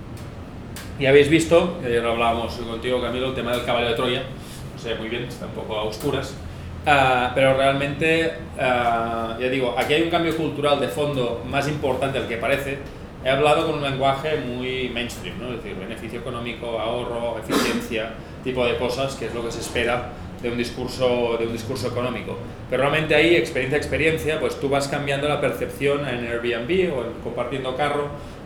Speaker 2: Y habéis visto, ya lo hablábamos contigo, Camilo, el tema del caballo de Troya, no sé muy bien, está un poco a oscuras, pero realmente, ya digo, aquí hay un cambio cultural de fondo más importante del que parece. He hablado con un lenguaje muy mainstream, ¿no? Es decir, beneficio económico, ahorro, eficiencia, tipo de cosas, que es lo que se espera de un discurso económico. Pero realmente ahí, experiencia a experiencia, pues tú vas cambiando la percepción en Airbnb o en compartiendo carro,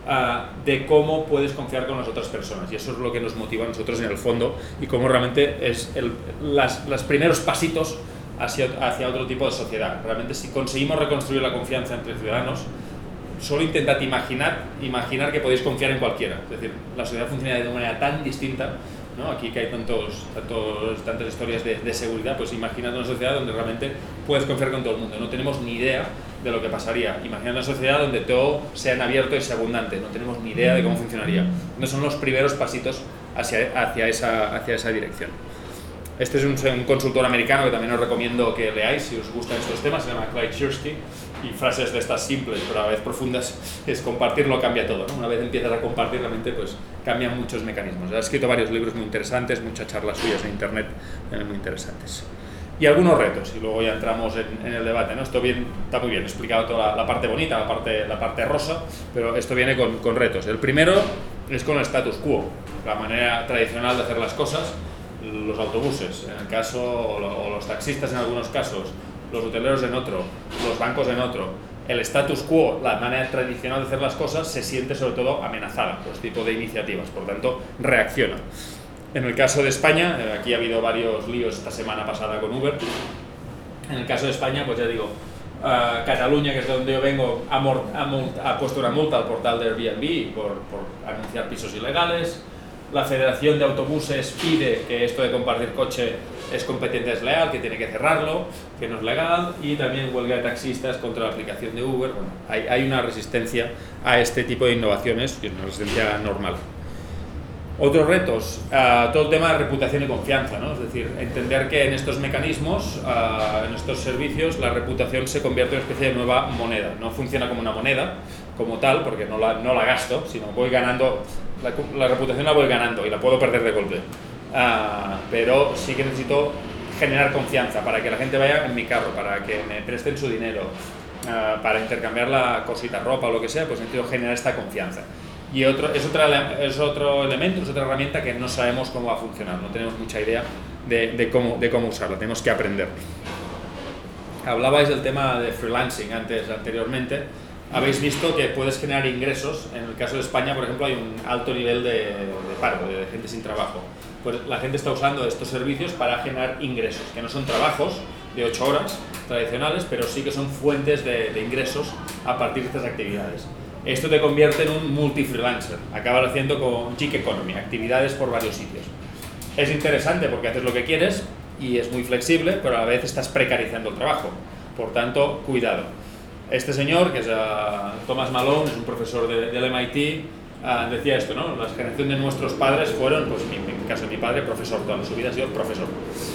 Speaker 2: de cómo puedes confiar con las otras personas, y eso es lo que nos motiva a nosotros en el fondo y cómo realmente es los primeros pasitos hacia otro tipo de sociedad. Realmente, si conseguimos reconstruir la confianza entre ciudadanos, solo intentad imaginar que podéis confiar en cualquiera. Es decir, la sociedad funciona de una manera tan distinta, ¿no? Aquí que hay tantas historias de seguridad, pues imaginad una sociedad donde realmente puedes confiar con todo el mundo. No tenemos ni idea de lo que pasaría. Imaginad una sociedad donde todo sea en abierto y sea abundante. No tenemos ni idea de cómo funcionaría. No son los primeros pasitos hacia esa dirección. Este es un consultor americano que también os recomiendo que leáis si os gustan estos temas, se llama Clyde Shirsky, y frases de estas simples pero a la vez profundas, es compartirlo cambia todo, ¿no? Una vez empiezas a compartir realmente pues cambian muchos mecanismos. Ha escrito varios libros muy interesantes, muchas charlas suyas en internet muy interesantes. Y algunos retos, y luego ya entramos en el debate, ¿no? Esto está muy bien explicado toda la parte bonita, la parte rosa, pero esto viene con retos. El primero es con el status quo, la manera tradicional de hacer las cosas. Los autobuses, en el caso, o los taxistas en algunos casos, los hoteleros en otro, los bancos en otro. El status quo, la manera tradicional de hacer las cosas, se siente sobre todo amenazada por este tipo de iniciativas, por tanto, reacciona. En el caso de España, aquí ha habido varios líos esta semana pasada con Uber. En el caso de España, pues ya digo, Cataluña, que es de donde yo vengo, ha puesto una multa al portal de Airbnb por anunciar pisos ilegales. La Federación de Autobuses pide que esto de compartir coche es competencia desleal, que tiene que cerrarlo, que no es legal, y también huelga de taxistas contra la aplicación de Uber. Bueno, hay una resistencia a este tipo de innovaciones, y es una resistencia normal. Otros retos, todo el tema de reputación y confianza, ¿no? Es decir, entender que en estos mecanismos, en estos servicios, la reputación se convierte en una especie de nueva moneda. No funciona como una moneda, como tal, porque no la gasto, sino voy ganando, la reputación la voy ganando y la puedo perder de golpe. Pero sí que necesito generar confianza para que la gente vaya en mi carro, para que me presten su dinero, para intercambiar la cosita, ropa o lo que sea, pues necesito generar esta confianza. Y es otro elemento, es otra herramienta que no sabemos cómo va a funcionar, no tenemos mucha idea de cómo usarla, tenemos que aprender. Hablabais del tema de freelancing anteriormente, habéis visto que puedes generar ingresos. En el caso de España, por ejemplo, hay un alto nivel de paro, de gente sin trabajo. Pues la gente está usando estos servicios para generar ingresos, que no son trabajos de 8 horas tradicionales, pero sí que son fuentes de ingresos a partir de estas actividades. Esto te convierte en un multi-freelancer, acabas haciendo con gig economy, actividades por varios sitios. Es interesante porque haces lo que quieres y es muy flexible, pero a la vez estás precarizando el trabajo, por tanto, cuidado. Este señor, que es Thomas Malone, es un profesor del MIT, decía esto, ¿no? La generación de nuestros padres fueron, pues en el caso de mi padre, profesor, toda su vida ha sido profesor.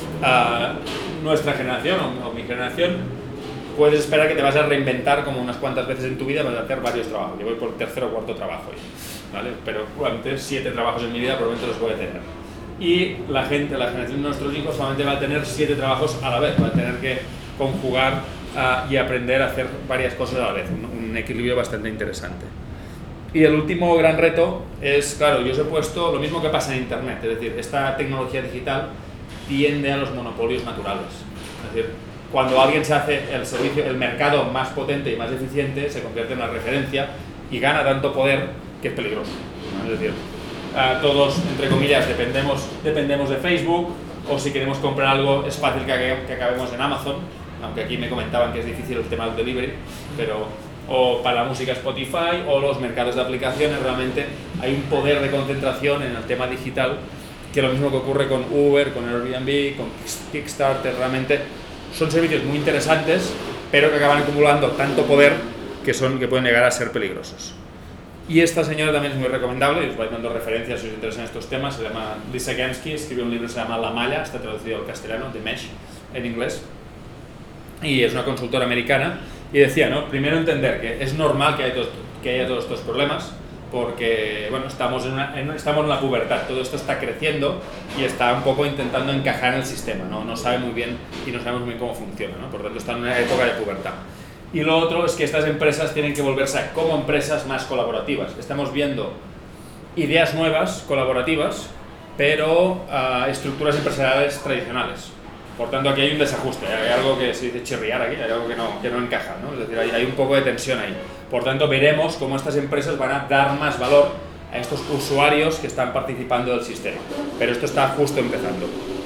Speaker 2: Nuestra generación, o mi generación, puedes esperar que te vas a reinventar como unas cuantas veces en tu vida, vas a hacer varios trabajos. Yo voy por el tercer o cuarto trabajo, ¿vale? Pero probablemente 7 trabajos en mi vida probablemente los voy a tener. Y la generación de nuestros hijos solamente va a tener 7 trabajos a la vez, va a tener que conjugar y aprender a hacer varias cosas a la vez, un equilibrio bastante interesante. Y el último gran reto es, claro, yo os he puesto lo mismo que pasa en Internet, es decir, esta tecnología digital tiende a los monopolios naturales. Es decir, cuando alguien se hace el servicio, el mercado más potente y más eficiente, se convierte en una referencia y gana tanto poder que es peligroso, ¿no? Es decir, todos, entre comillas, dependemos de Facebook, o si queremos comprar algo es fácil que acabemos en Amazon, aunque aquí me comentaban que es difícil el tema del delivery, pero o para la música Spotify o los mercados de aplicaciones. Realmente hay un poder de concentración en el tema digital, que lo mismo que ocurre con Uber, con Airbnb, con Kickstarter. Realmente son servicios muy interesantes, pero que acaban acumulando tanto poder que pueden llegar a ser peligrosos. Y esta señora también es muy recomendable, y os voy dando referencias si os interesan estos temas. Se llama Lisa Gansky, escribió un libro que se llama La Malla, está traducido al castellano, The Mesh, en inglés, y es una consultora americana. Y decía, ¿no? Primero entender que es normal que haya todos estos problemas, porque bueno, estamos en la pubertad, todo esto está creciendo y está un poco intentando encajar en el sistema, no sabe muy bien y no sabemos muy bien cómo funciona, ¿no? Por tanto está en una época de pubertad. Y lo otro es que estas empresas tienen que volverse como empresas más colaborativas. Estamos viendo ideas nuevas, colaborativas, pero estructuras empresariales tradicionales. Por tanto, aquí hay un desajuste, hay algo que se dice chirriar aquí, hay algo que no encaja, ¿no? Es decir, hay un poco de tensión ahí. Por tanto, veremos cómo estas empresas van a dar más valor a estos usuarios que están participando del sistema. Pero esto está justo empezando.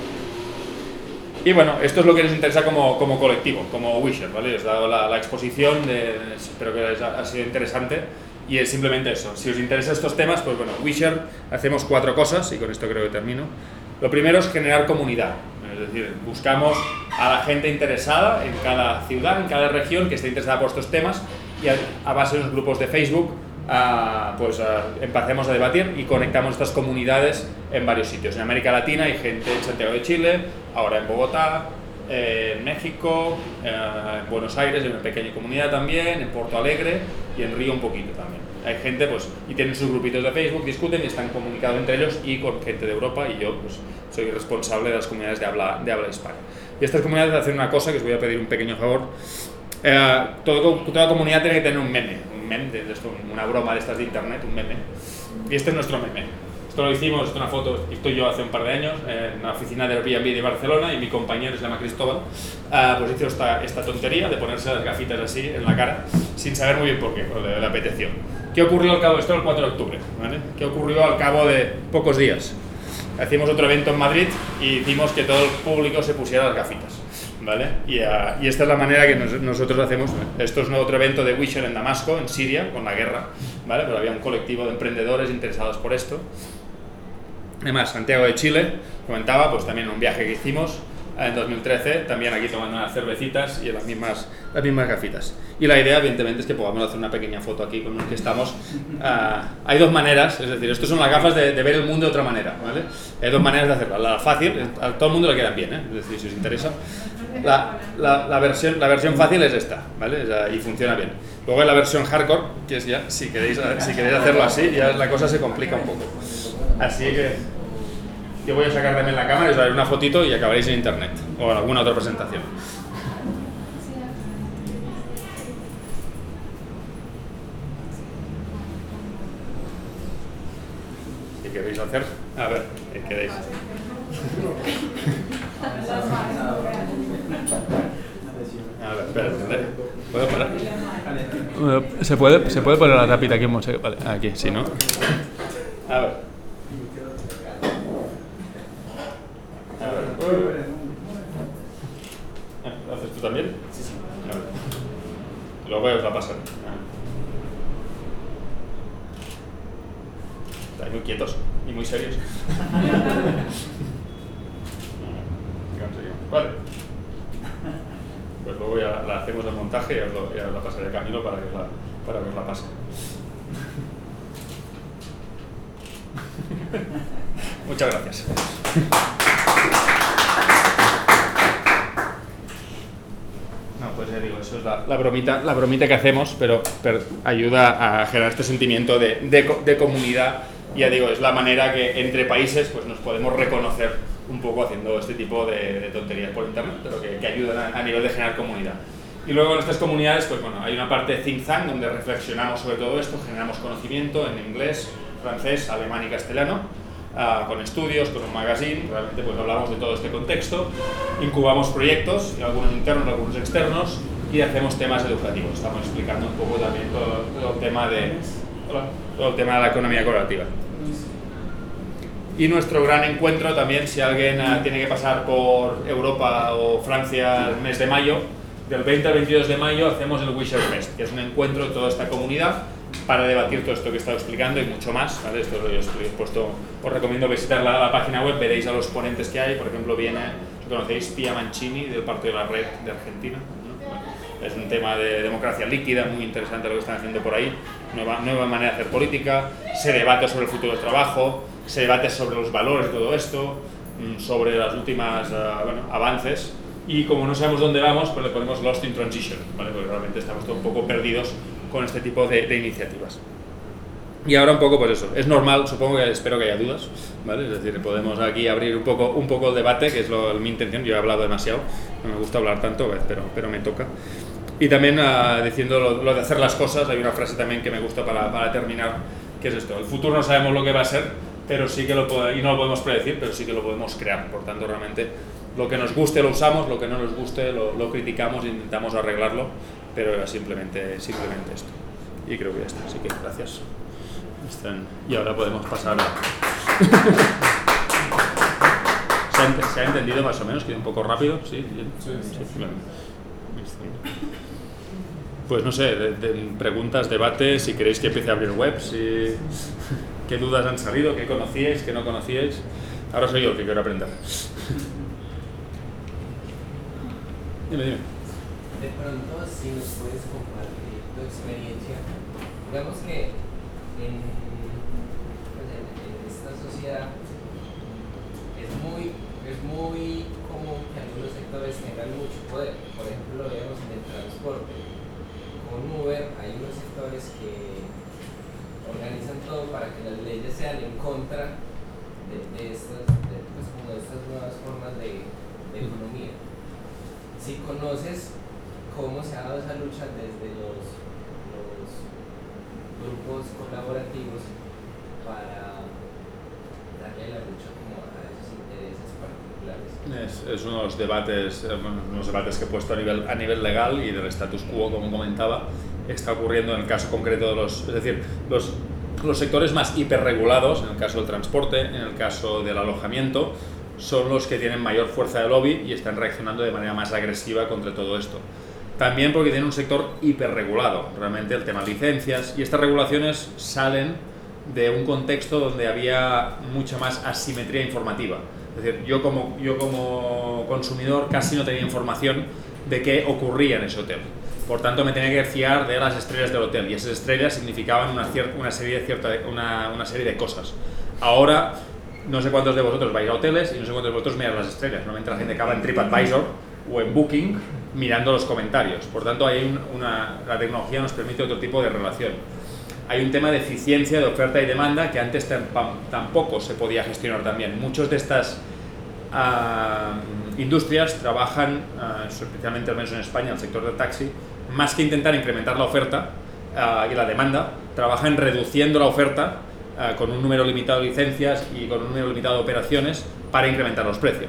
Speaker 2: Y bueno, esto es lo que nos interesa como colectivo, como Wisher, ¿vale? Os he dado la exposición, espero que ha sido interesante. Y es simplemente eso. Si os interesan estos temas, pues bueno, Wisher hacemos 4 cosas, y con esto creo que termino. Lo primero es generar comunidad. Es decir, buscamos a la gente interesada en cada ciudad, en cada región que esté interesada por estos temas, y a base de unos grupos de Facebook empecemos a debatir y conectamos estas comunidades en varios sitios. En América Latina hay gente en Santiago de Chile, ahora en Bogotá, en México, en Buenos Aires hay una pequeña comunidad también, en Porto Alegre y en Río un poquito también. Hay gente, pues, y tienen sus grupitos de Facebook, discuten y están comunicados entre ellos y con gente de Europa, y yo, pues, soy responsable de las comunidades de habla hispana. Y estas comunidades hacen una cosa que os voy a pedir un pequeño favor. Toda comunidad tiene que tener un meme una broma de estas de internet, un meme. Y este es nuestro meme. Esto lo hicimos, esto es una foto, estoy yo hace un par de años en la oficina de Airbnb de Barcelona, y mi compañero se llama Cristóbal, pues hizo esta tontería de ponerse las gafitas así en la cara, sin saber muy bien por qué, pues le apeteció. ¿Qué ocurrió al cabo de esto el 4 de octubre? ¿Vale? ¿Qué ocurrió al cabo de pocos días? Hicimos otro evento en Madrid y hicimos que todo el público se pusiera las gafitas, ¿vale? Y esta es la manera que nosotros hacemos. Esto es otro evento de Wisher en Damasco, en Siria, con la guerra, ¿vale? Pero había un colectivo de emprendedores interesados por esto. Además, Santiago de Chile, comentaba, pues también un viaje que hicimos en 2013, también aquí tomando unas cervecitas y las mismas gafitas. Y la idea, evidentemente, es que podamos hacer una pequeña foto aquí con los que estamos. Hay 2 maneras, es decir, estos son las gafas de ver el mundo de otra manera, ¿vale? Hay 2 maneras de hacerlo. La fácil, a todo el mundo le quedan bien, ¿eh? Es decir, si os interesa. La versión fácil es esta, ¿vale? Y funciona bien. Luego hay la versión hardcore, que es ya, si queréis hacerlo así, ya la cosa se complica un poco. Así que yo voy a sacar también la cámara y os daré una fotito y acabaréis en internet o en alguna otra presentación. ¿Qué queréis hacer? A ver, ¿qué queréis? A ver, espera, ¿puedo parar? ¿Se puede poner la tapita aquí? Vale, aquí, sí, ¿no? A ver. ¿Lo haces tú también? Sí, sí. A ver. Luego os la pasan. Estáis muy quietos y muy serios. Vale. Pues luego ya la hacemos el montaje y os la pasaré de camino para que os la pase. Muchas gracias. No, pues ya digo, eso es la bromita que hacemos, pero ayuda a generar este sentimiento de comunidad. Ya digo, es la manera que entre países pues nos podemos reconocer un poco haciendo este tipo de tonterías por internet, pero que ayudan a nivel de generar comunidad. Y luego en estas comunidades, pues bueno, hay una parte de think tank donde reflexionamos sobre todo esto, generamos conocimiento en inglés, francés, alemán y castellano, con estudios, con un magazine, realmente pues hablamos de todo este contexto, incubamos proyectos, algunos internos, algunos externos, y hacemos temas educativos. Estamos explicando un poco también todo el tema de la economía colaborativa. Y nuestro gran encuentro también, si alguien tiene que pasar por Europa o Francia el mes de mayo, del 20 al 22 de mayo hacemos el WeShare Fest, que es un encuentro de toda esta comunidad para debatir todo esto que he estado explicando y mucho más, ¿vale? Esto lo he puesto, os recomiendo visitar la página web, veréis a los ponentes que hay. Por ejemplo, viene, si conocéis, Pia Mancini del Partido de la Red de Argentina, ¿no? Bueno, es un tema de democracia líquida, muy interesante lo que están haciendo por ahí, nueva manera de hacer política, se debate sobre el futuro del trabajo, se debate sobre los valores de todo esto, sobre las últimas avances. Y como no sabemos dónde vamos, pues le ponemos Lost in Transition, ¿vale? Porque realmente estamos todo un poco perdidos con este tipo de iniciativas. Y ahora un poco, pues eso, es normal, supongo que espero que haya dudas, ¿vale? Es decir, podemos aquí abrir un poco el debate, que es mi intención. Yo he hablado demasiado, no me gusta hablar tanto, pero me toca. Y también diciendo lo de hacer las cosas, hay una frase también que me gusta para terminar, que es esto: el futuro no sabemos lo que va a ser, pero sí que y no lo podemos predecir, pero sí que lo podemos crear. Por tanto, realmente lo que nos guste lo usamos, lo que no nos guste lo criticamos e intentamos arreglarlo, pero era simplemente esto. Y creo que ya está, así que gracias. Y ahora podemos pasar a... ¿Se ha entendido más o menos? ¿Queda un poco rápido? ¿Sí? Sí. Bueno. Pues no sé, preguntas, debates, si queréis que empiece a abrir webs, qué dudas han salido, qué conocíais, qué no conocíais. Ahora soy yo el que quiero aprender. Dime.
Speaker 7: De pronto, si nos puedes compartir tu experiencia, digamos que en esta sociedad es muy común que algunos sectores tengan mucho poder. Por ejemplo, lo vemos en el transporte. Con Uber hay unos sectores que organizan todo para que las leyes sean en contra de estas nuevas formas de economía. Si conoces cómo se ha dado esa lucha desde los grupos colaborativos para darle la lucha como a esos intereses particulares.
Speaker 2: Es uno de los debates que he puesto a nivel legal y del status quo, como comentaba, está ocurriendo en el caso concreto de los sectores más hiperregulados, en el caso del transporte, en el caso del alojamiento, son los que tienen mayor fuerza de lobby y están reaccionando de manera más agresiva contra todo esto. También porque tienen un sector hiperregulado, realmente el tema de licencias, y estas regulaciones salen de un contexto donde había mucha más asimetría informativa. Es decir, yo como consumidor casi no tenía información de qué ocurría en ese hotel. Por tanto, me tenía que fiar de las estrellas del hotel, y esas estrellas significaban una serie de cosas. Ahora, no sé cuántos de vosotros vais a hoteles y no sé cuántos de vosotros miran las estrellas. Normalmente la gente acaba en TripAdvisor o en Booking mirando los comentarios. Por tanto, la tecnología nos permite otro tipo de relación. Hay un tema de eficiencia de oferta y demanda que antes tampoco se podía gestionar también. Muchos de estas industrias trabajan, especialmente al menos en España, el sector del taxi, más que intentar incrementar la oferta y la demanda, trabajan reduciendo la oferta con un número limitado de licencias y con un número limitado de operaciones para incrementar los precios.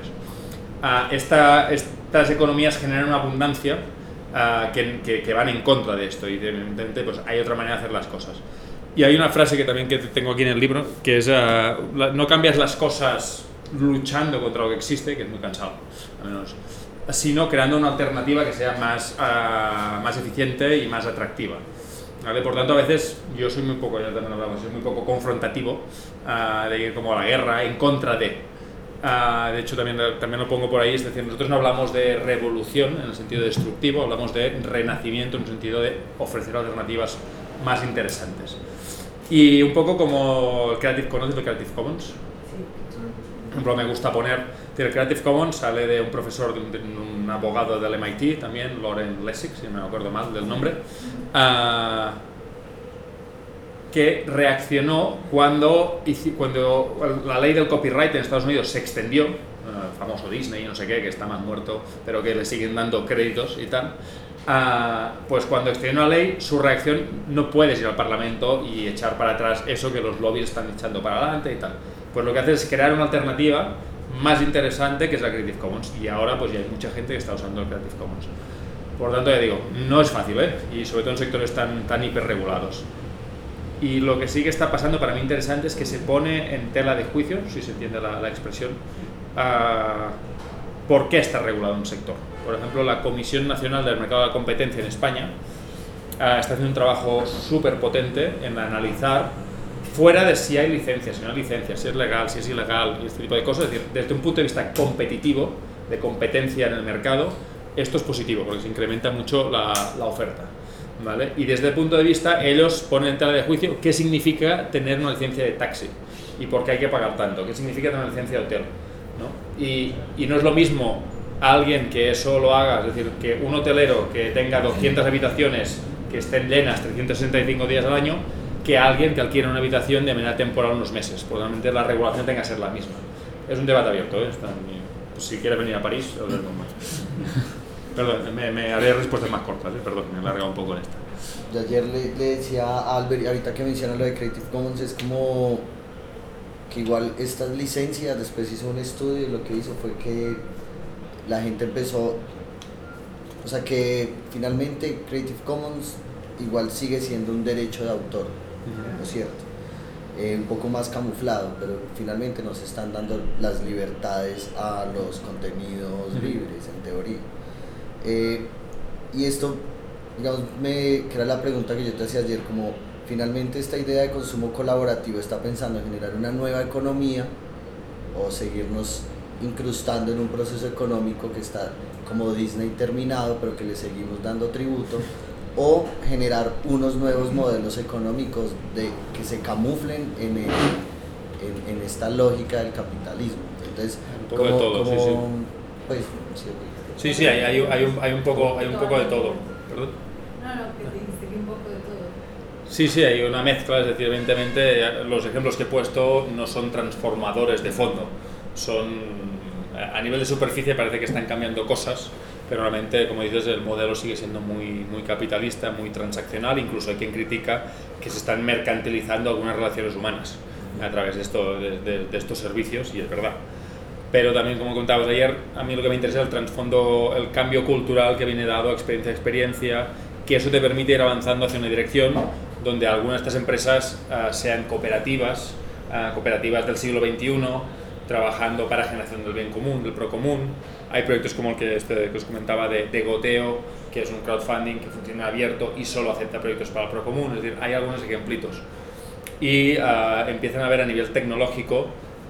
Speaker 2: Estas economías generan una abundancia que van en contra de esto, y evidentemente pues, hay otra manera de hacer las cosas. Y hay una frase que tengo aquí en el libro, que es no cambias las cosas luchando contra lo que existe, que es muy cansado, al menos, sino creando una alternativa que sea más eficiente y más atractiva. ¿Vale? Por tanto, a veces yo soy muy poco, soy muy poco confrontativo, de ir como a la guerra en contra de. De hecho, también lo pongo por ahí, es decir, nosotros no hablamos de revolución en el sentido destructivo, hablamos de renacimiento en el sentido de ofrecer alternativas más interesantes. Y un poco como ¿conoces el Creative Commons?
Speaker 7: Sí.
Speaker 2: Por ejemplo, me gusta poner, el Creative Commons sale de un profesor, de un abogado del MIT también, Loren Lessig, si no me acuerdo mal del nombre, que reaccionó cuando la ley del copyright en Estados Unidos se extendió, el famoso Disney, no sé qué, que está más muerto, pero que le siguen dando créditos y tal, pues cuando extiende una ley, su reacción no puedes ir al Parlamento y echar para atrás eso que los lobbies están echando para adelante y tal. Pues lo que hace es crear una alternativa más interesante, que es la Creative Commons, y ahora pues ya hay mucha gente que está usando el Creative Commons. Por lo tanto, ya digo, no es fácil, y sobre todo en sectores tan hiperregulados. Y lo que sí que está pasando para mí interesante es que se pone en tela de juicio, si se entiende la expresión, por qué está regulado un sector. Por ejemplo, la Comisión Nacional del Mercado de la Competencia en España está haciendo un trabajo súper potente en analizar, fuera de si hay licencias, si no hay licencias, si es legal, si es ilegal y este tipo de cosas, es decir, desde un punto de vista competitivo, de competencia en el mercado, esto es positivo porque se incrementa mucho la oferta, ¿vale? Y desde el punto de vista, ellos ponen en tela de juicio qué significa tener una licencia de taxi y por qué hay que pagar tanto, qué significa tener una licencia de hotel, ¿no? Y no es lo mismo alguien que eso lo haga, es decir, que un hotelero que tenga 200 habitaciones que estén llenas 365 días al año, que alguien que alquile una habitación de manera temporal unos meses. Probablemente la regulación tenga que ser la misma. Es un debate abierto, pues si quieres venir a París, hablaremos más. Perdón, me haré respuestas más cortas, perdón, me he alargado un poco en esta.
Speaker 1: Yo ayer le decía a Albert, ahorita que menciona lo de Creative Commons, es como que igual estas licencias, después hizo un estudio y lo que hizo fue que la gente empezó, o sea que finalmente Creative Commons igual sigue siendo un derecho de autor, ¿no es cierto? Un poco más camuflado, pero finalmente nos están dando las libertades a los contenidos libres, en teoría. Y esto, digamos, que era la pregunta que yo te hacía ayer, como finalmente esta idea de consumo colaborativo está pensando en generar una nueva economía o seguirnos incrustando en un proceso económico que está como Disney terminado, pero que le seguimos dando tributo, o generar unos nuevos modelos económicos que se camuflen en esta lógica del capitalismo. Entonces,
Speaker 2: un poco de todo, sí.
Speaker 1: Pues,
Speaker 2: sí, hay un poco de todo. ¿Perdón?
Speaker 8: No, que te dijiste que un poco de todo.
Speaker 2: Sí, hay una mezcla, es decir, evidentemente los ejemplos que he puesto no son transformadores de fondo, son a nivel de superficie parece que están cambiando cosas, pero realmente, como dices, el modelo sigue siendo muy capitalista, muy transaccional. Incluso hay quien critica que se están mercantilizando algunas relaciones humanas a través de estos servicios, y es verdad. Pero también, como contabas ayer, a mí lo que me interesa es el trasfondo, el cambio cultural que viene dado experiencia a experiencia, que eso te permite ir avanzando hacia una dirección donde algunas de estas empresas sean cooperativas del siglo XXI, trabajando para generación del bien común, del procomún. Hay proyectos como el que os comentaba de Goteo, que es un crowdfunding que funciona abierto y solo acepta proyectos para el procomún. Es decir, hay algunos ejemplitos. Y empiezan a ver a nivel tecnológico,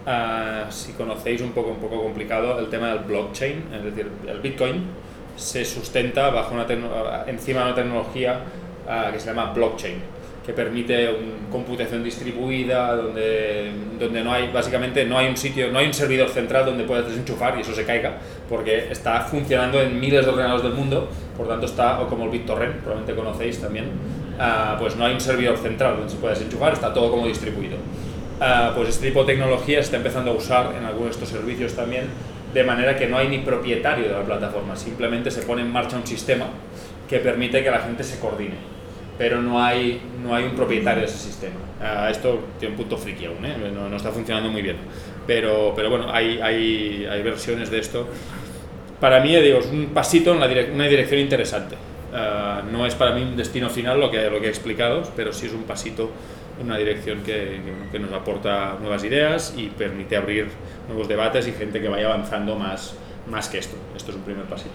Speaker 2: si conocéis un poco complicado, el tema del blockchain, es decir, el Bitcoin se sustenta encima de una tecnología que se llama blockchain, que permite una computación distribuida donde básicamente no hay un servidor central donde puedas desenchufar y eso se caiga, porque está funcionando en miles de ordenadores del mundo. Por tanto está, o como el BitTorrent, probablemente conocéis también, pues no hay un servidor central donde se pueda desenchufar, está todo como distribuido. Pues este tipo de tecnología se está empezando a usar en algunos de estos servicios también, de manera que no hay ni propietario de la plataforma, simplemente se pone en marcha un sistema que permite que la gente se coordine, pero no hay un propietario de ese sistema. Esto tiene un punto friki aún, no está funcionando muy bien, pero bueno, hay versiones de esto. Para mí, digo, es un pasito en una dirección interesante. No es para mí un destino final lo que he explicado, pero sí es un pasito en una dirección que nos aporta nuevas ideas y permite abrir nuevos debates y gente que vaya avanzando más que esto. Esto es un primer pasito.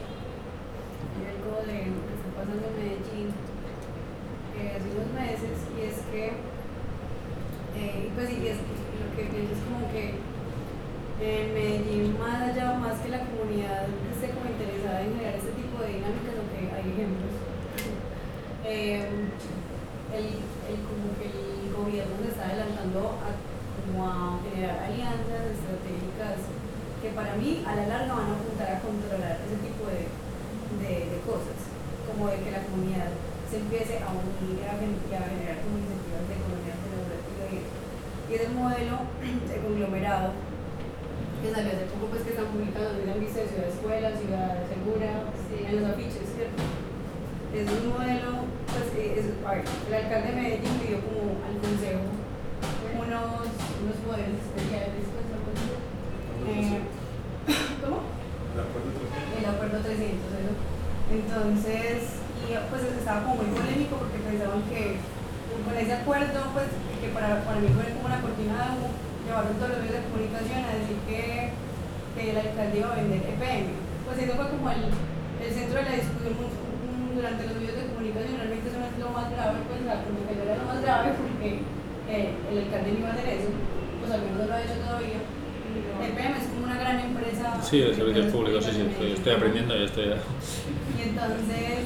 Speaker 8: Hay algo de lo que está pasando en Medellín hace unos meses, y es que lo que pienso es como que en Medellín, más que la comunidad que esté como interesada en generar este tipo de dinámicas, aunque hay ejemplos, como que el gobierno se está adelantando a generar alianzas estratégicas que para mí a la larga van a apuntar a controlar ese tipo de cosas, como de que la comunidad se empiece a unir y a generar como iniciativas de economía colaborativa, y ese modelo de conglomerado que salió hace poco, pues que están publicando, ¿no han visto? Ciudad Escuela, Ciudad Segura, en los afiches, ¿cierto? es un modelo, pues a ver, el alcalde de Medellín pidió como al consejo unos poderes especiales, pues, ¿cómo? El acuerdo 300, eso. Entonces, y pues estaba como muy polémico porque pensaban que con ese acuerdo, pues, que para mí fue como una cortina de humo, llevaron todos los medios de comunicación a decir que el alcalde iba a vender EPM. Pues eso fue como el centro de la discusión durante los medios de comunicación. Realmente eso no es lo más grave, pues la comunicación era lo más grave porque el alcalde no iba a hacer eso, pues al menos no lo ha hecho todavía. EPM es como una gran empresa.
Speaker 2: Sí, de servicios públicos, sí, estoy aprendiendo y estoy.
Speaker 8: Y entonces,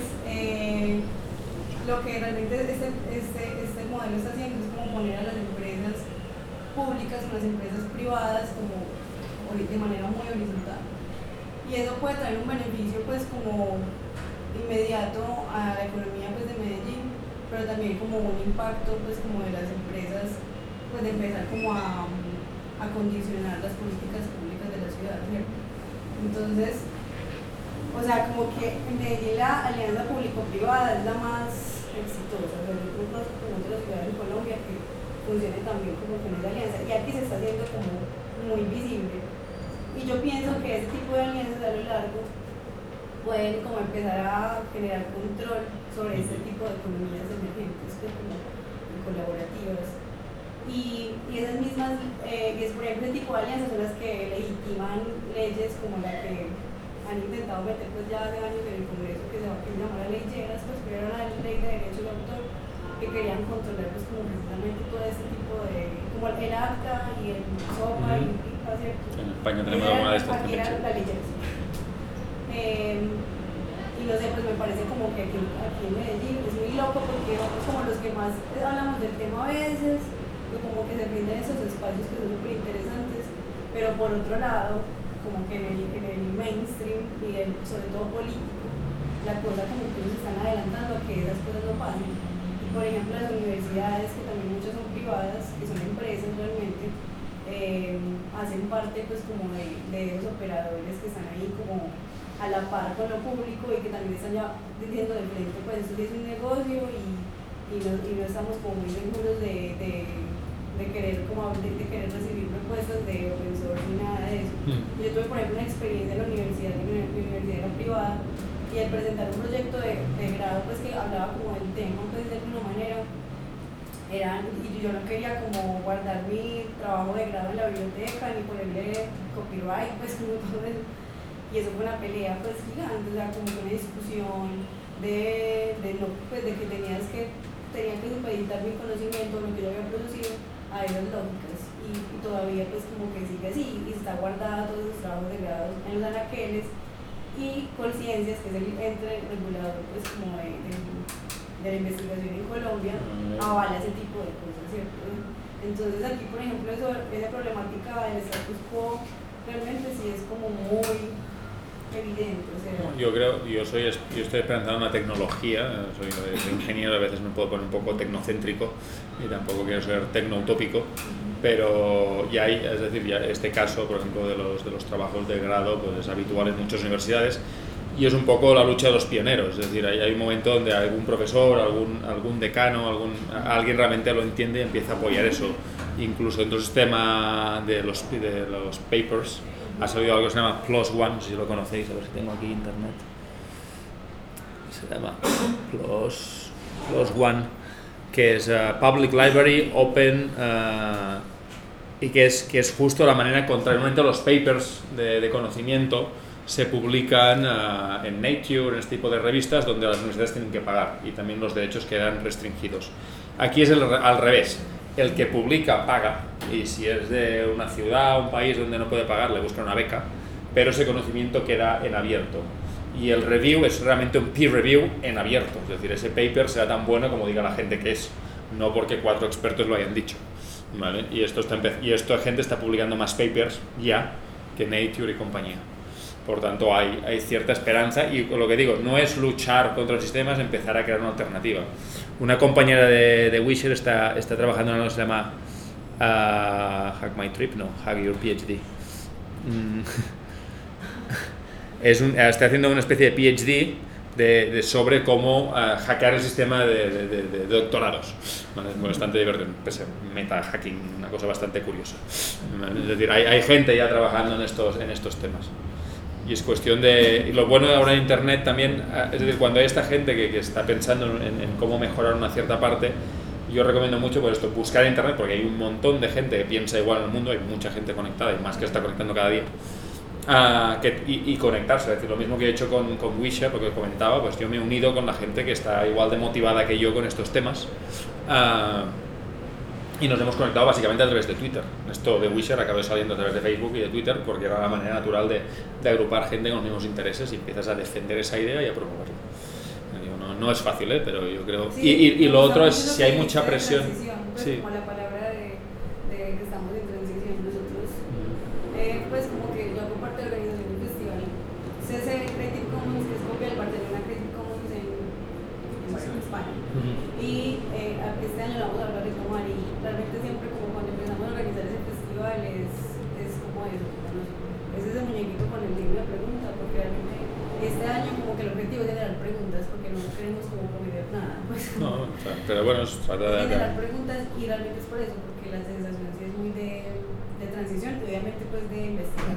Speaker 8: lo que realmente este modelo está haciendo es como poner a las empresas públicas con las empresas privadas como de manera muy horizontal. Y eso puede traer un beneficio pues como inmediato a la economía pues de Medellín, pero también como un impacto pues como de las empresas pues de empezar como a condicionar las políticas públicas de la ciudad, ¿cierto? Entonces, o sea, como que en Medellín la alianza público-privada es la más exitosa, o sea, yo creo que con otras ciudades de Colombia que funcione también como con esa alianza, y aquí se está haciendo como muy visible. Y yo pienso que ese tipo de alianzas a lo largo pueden como empezar a generar control sobre este tipo de economías emergentes, pues como colaborativas. Y esas mismas, por ejemplo, ese tipo de alianzas son las que legitiman leyes como la que han intentado meter pues ya hace años en el Congreso, que se llama la ley Lleras, pues que era la ley de derechos de autor, que querían controlar pues como precisamente todo este tipo de, como el ACTA y el SOPA y
Speaker 2: en España tenemos alguna de estas también.
Speaker 8: La ley Lleras. Y no sé, pues me parece como que aquí en Medellín es muy loco porque somos como los que más hablamos del tema a veces, y como que se brindan esos espacios que son súper interesantes, pero por otro lado, como que en el mainstream y sobre todo político, la cosa como que nos están adelantando a que esas cosas no pasen. Y por ejemplo las universidades, que también muchas son privadas, que son empresas realmente, hacen parte pues como de esos operadores que están ahí como a la par con lo público y que también están ya diciendo de frente, pues esto sí es un negocio y no estamos como muy seguros de querer recibir propuestas de open source ni nada de eso. Yo tuve por ejemplo una experiencia en la universidad, mi universidad era privada, y al presentar un proyecto de grado pues que hablaba como del tema pues de alguna manera, y yo no quería como guardar mi trabajo de grado en la biblioteca ni ponerle copyright pues como todo eso, y eso fue una pelea pues gigante, o sea como una discusión de que tenía que supeditar mi conocimiento, lo que yo había producido a esas lógicas, y todavía pues como que sigue así, y está guardada todos los trabajos de grado en los anaqueles, y Colciencias, que es el ente regulador pues como de la investigación en Colombia, avala ese tipo de cosas, ¿cierto? Entonces aquí por ejemplo esa problemática del status quo realmente sí es como muy evidente, o sea.
Speaker 2: Yo estoy esperanzado en la tecnología, soy ingeniero, a veces me puedo poner un poco tecnocéntrico y tampoco quiero ser tecnoutópico, pero ya hay, es decir, ya este caso, por ejemplo, de los trabajos de grado, pues es habitual en muchas universidades y es un poco la lucha de los pioneros, es decir, hay un momento donde algún profesor, algún decano, alguien realmente lo entiende y empieza a apoyar eso. Incluso dentro del sistema de los papers, ha salido algo que se llama PLOS ONE, si lo conocéis, a ver si tengo aquí internet. Se llama PLOS ONE, que es Public Library Open, y que es justo la manera contrariamente a los papers de conocimiento se publican en Nature, en este tipo de revistas donde las universidades tienen que pagar y también los derechos quedan restringidos. Aquí es al revés. El que publica paga, y si es de una ciudad o un país donde no puede pagar, le buscan una beca, pero ese conocimiento queda en abierto. Y el review es realmente un peer review en abierto, es decir, ese paper será tan bueno como diga la gente que es, no porque 4 expertos lo hayan dicho, ¿vale? Y esta gente está publicando más papers ya que Nature y compañía. Por tanto, hay cierta esperanza y lo que digo, no es luchar contra el sistema, es empezar a crear una alternativa. Una compañera de Wisher está trabajando en algo que se llama Hack My Trip, no, Hack Your PhD. Está haciendo una especie de PhD sobre cómo hackear el sistema de doctorados. ¿Vale? Es bastante divertido, meta-hacking, una cosa bastante curiosa. ¿Vale? Es decir, hay gente ya trabajando en estos temas. Y es cuestión de... Y lo bueno de ahora en Internet también, es decir, cuando hay esta gente que está pensando en cómo mejorar una cierta parte, yo recomiendo mucho por esto, buscar en Internet, porque hay un montón de gente que piensa igual en el mundo, hay mucha gente conectada y más que está conectando cada día. Y conectarse, es decir, lo mismo que he hecho con Wisher, porque os comentaba, pues yo me he unido con la gente que está igual de motivada que yo con estos temas, y nos hemos conectado básicamente a través de Twitter. Esto de Wisher acabó saliendo a través de Facebook y de Twitter porque era la manera natural de agrupar gente con los mismos intereses y empiezas a defender esa idea y a promoverla. No es fácil, pero yo creo...
Speaker 8: Sí,
Speaker 2: y lo otro es si hay mucha presión...
Speaker 8: Pues
Speaker 2: Sí.
Speaker 8: como la palabra de que estamos en transición nosotros, pues como que yo hago parte de la organización del festival CC Creative Commons, que es copia del Barcelona Creative Commons en España. Y este año lo vamos a hablar de tomar, y realmente siempre como cuando empezamos a organizar ese festival es como eso, es ese muñequito con el libro de preguntas, porque realmente este año como que el objetivo es generar preguntas, porque no queremos como prometer nada, pues.
Speaker 2: No, pero bueno, se trata de...
Speaker 8: Generar preguntas, y realmente es por eso, porque la sensación sí es muy de transición y obviamente pues de investigar.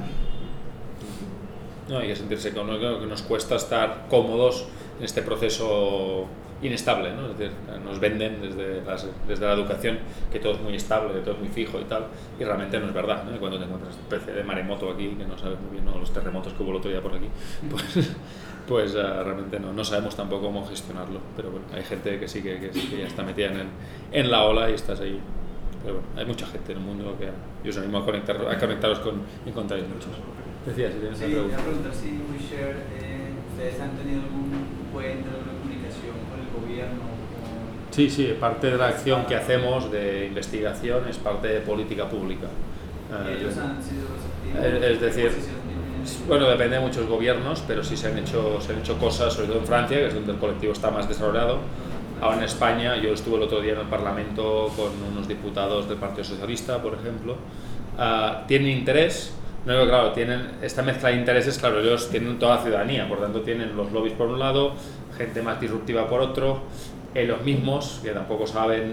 Speaker 2: No, hay que sentirse que nos cuesta estar cómodos en este proceso inestable, ¿no? Es decir, nos venden desde la educación que todo es muy estable, que todo es muy fijo y tal, y realmente no es verdad, ¿no? Cuando te encuentras una especie de maremoto aquí, que no sabes muy bien, ¿no? Los terremotos que hubo el otro día por aquí, pues realmente no sabemos tampoco cómo gestionarlo, pero bueno, hay gente que sí que ya está metida en la ola y estás ahí. Pero bueno, hay mucha gente en el mundo que yo os animo a conectaros con y encontráis muchos. Decía, si tienes
Speaker 6: sí,
Speaker 2: una pregunta.
Speaker 6: voy a preguntar si Wisher, ustedes han tenido algún puente, alguna comunicación con el gobierno.
Speaker 2: Sí, parte de la acción que hacemos de investigación es parte de política pública.
Speaker 6: ¿Ellos han sido receptivos?
Speaker 2: Es decir, bueno, depende de muchos gobiernos, pero sí se han hecho cosas, sobre todo en Francia, que es donde el colectivo está más desarrollado. Ahora en España, yo estuve el otro día en el Parlamento con unos diputados del Partido Socialista, por ejemplo. Tienen interés, no, claro, tienen esta mezcla de intereses, claro, ellos tienen toda la ciudadanía, por tanto tienen los lobbies por un lado, gente más disruptiva por otro, los mismos, que tampoco saben,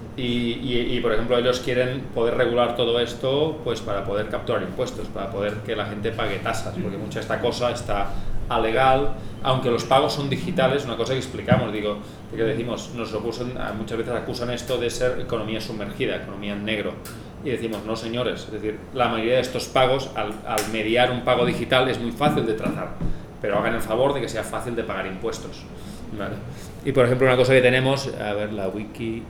Speaker 2: y por ejemplo ellos quieren poder regular todo esto pues para poder capturar impuestos, para poder que la gente pague tasas, porque mucha de esta cosa está alegal, aunque los pagos son digitales, una cosa que explicamos, digo, que decimos, muchas veces acusan esto de ser economía sumergida, economía en negro, y decimos, no señores, es decir, la mayoría de estos pagos, al mediar un pago digital es muy fácil de trazar, pero hagan el favor de que sea fácil de pagar impuestos, ¿vale? Y por ejemplo una cosa que tenemos, a ver la wiki,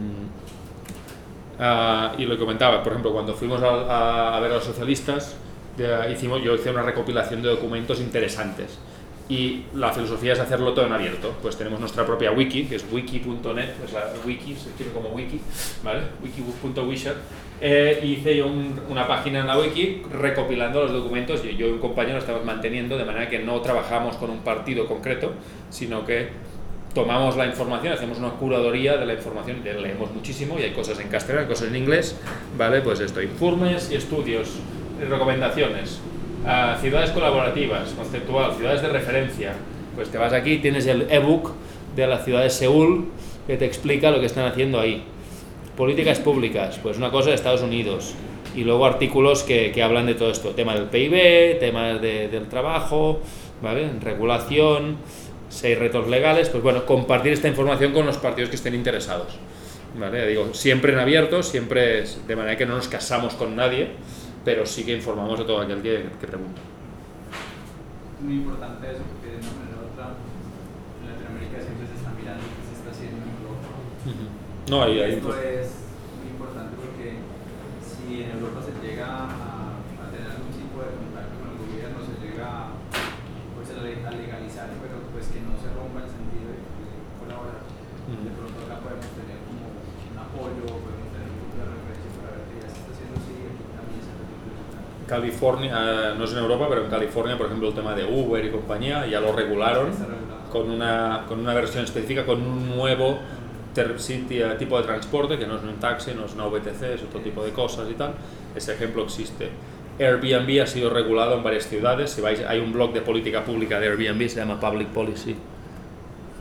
Speaker 2: y lo comentaba, por ejemplo, cuando fuimos a ver a los socialistas, yo hice una recopilación de documentos interesantes y la filosofía es hacerlo todo en abierto. Pues tenemos nuestra propia wiki, que es wiki.net, es la wiki, se escribe como wiki, ¿vale? wiki.wisher. Hice yo una página en la wiki recopilando los documentos. Yo y un compañero lo estamos manteniendo de manera que no trabajamos con un partido concreto, sino que tomamos la información, hacemos una curaduría de la información, leemos muchísimo y hay cosas en castellano, hay cosas en inglés, ¿vale? Pues esto, informes y estudios, recomendaciones, ciudades colaborativas, conceptual, ciudades de referencia. Pues te vas aquí, tienes el ebook de la ciudad de Seúl que te explica lo que están haciendo ahí. Políticas públicas, pues una cosa de Estados Unidos. Y luego artículos que hablan de todo esto, tema del PIB, temas del trabajo, ¿vale? Regulación, 6 retos legales, pues bueno, compartir esta información con los partidos que estén interesados, ¿vale? Digo, siempre en abierto, siempre de manera que no nos casamos con nadie, pero sí que informamos a todo aquel que pregunta.
Speaker 6: Muy importante eso, porque de una manera u otra en Latinoamérica siempre se está mirando qué se está haciendo en Europa.
Speaker 2: No,
Speaker 6: Esto es muy importante porque si en Europa se llega a tener algún tipo de contacto con el gobierno, se llega pues, a legalizar, pero pues que no se rompa el sentido de colaborar. De pronto acá podemos tener como un apoyo, podemos tener un punto de referencia para ver que ya se está haciendo así, aquí también se está haciendo.
Speaker 2: California, no es en Europa, pero en California, por ejemplo, el tema de Uber y compañía, ya lo regularon con una versión específica, con un nuevo tipo de transporte, que no es un taxi, no es una VTC, es otro tipo de cosas y tal. Ese ejemplo existe. Airbnb ha sido regulado en varias ciudades. Si vais, hay un blog de política pública de Airbnb, se llama Public Policy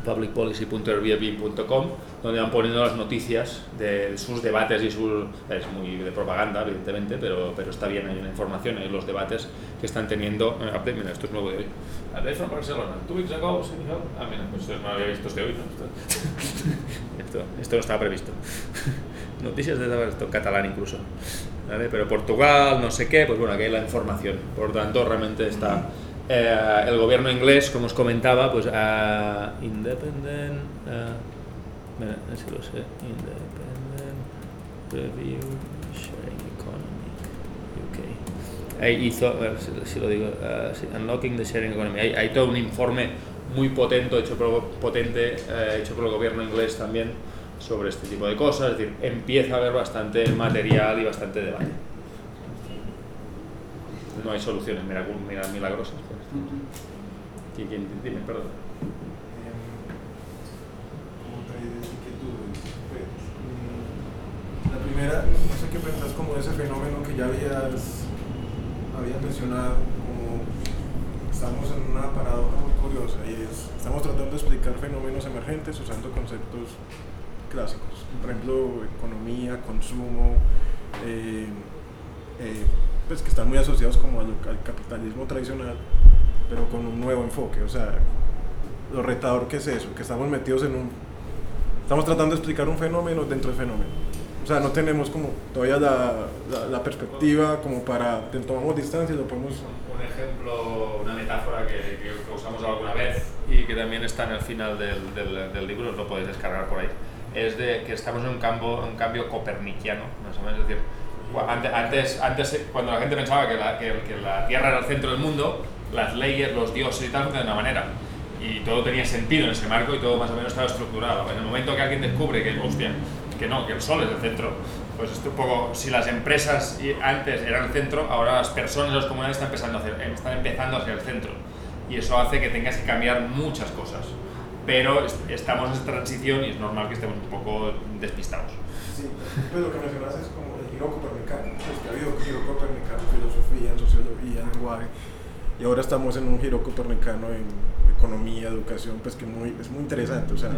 Speaker 2: publicpolicy.airbnb.com, donde van poniendo las noticias de sus debates y sus... Es muy de propaganda, evidentemente, pero está bien, hay una información en los debates que están teniendo... Mira, esto es nuevo de hoy. Update from Barcelona. 2 weeks ago... mira, pues no lo había visto de hoy, ¿no? Esto no estaba previsto. Noticias de esto, catalán incluso. ¿Vale? Pero Portugal, no sé qué, pues bueno, aquí hay la información. Por tanto, realmente está... el gobierno inglés, como os comentaba, pues Independent, mira, si lo sé, Independent Review Sharing Economy UK. Ahí hizo, a ver si lo digo, Unlocking the Sharing Economy. Hay todo un informe muy potente hecho por el gobierno inglés también sobre este tipo de cosas. Es decir, empieza a haber bastante material y bastante debate. No hay soluciones milagrosas. Dime, perdón.
Speaker 9: Como tres inquietudes. La primera, no sé qué pensás como de ese fenómeno que ya habías mencionado, como estamos en una paradoja muy curiosa y estamos tratando de explicar fenómenos emergentes usando conceptos clásicos, por ejemplo, economía, consumo, pues que están muy asociados como al capitalismo tradicional, pero con un nuevo enfoque. O sea, lo retador que es eso, que estamos metidos estamos tratando de explicar un fenómeno dentro del fenómeno. O sea, no tenemos como todavía la perspectiva como para, tomamos distancia y lo podemos...
Speaker 2: Un ejemplo, una metáfora que usamos alguna vez y que también está en el final del libro, lo podéis descargar por ahí, es de que estamos en un cambio coperniciano, más o menos. Es decir, antes cuando la gente pensaba que la Tierra era el centro del mundo, las leyes, los dioses y tal funcionaban de una manera y todo tenía sentido en ese marco y todo más o menos estaba estructurado. En el momento que alguien descubre que el sol es el centro, pues esto un poco, si las empresas antes eran el centro, ahora las personas, las comunidades están empezando a ser el centro y eso hace que tengas que cambiar muchas cosas, pero estamos en esta transición y es normal que estemos un poco despistados.
Speaker 9: Sí, pues lo que mencionas es como el giro copernicano, pues que ha habido giro copernicano en filosofía, en sociología, en lenguaje, y ahora estamos en un giro copernicano en economía, educación, pues que es muy interesante. O sea,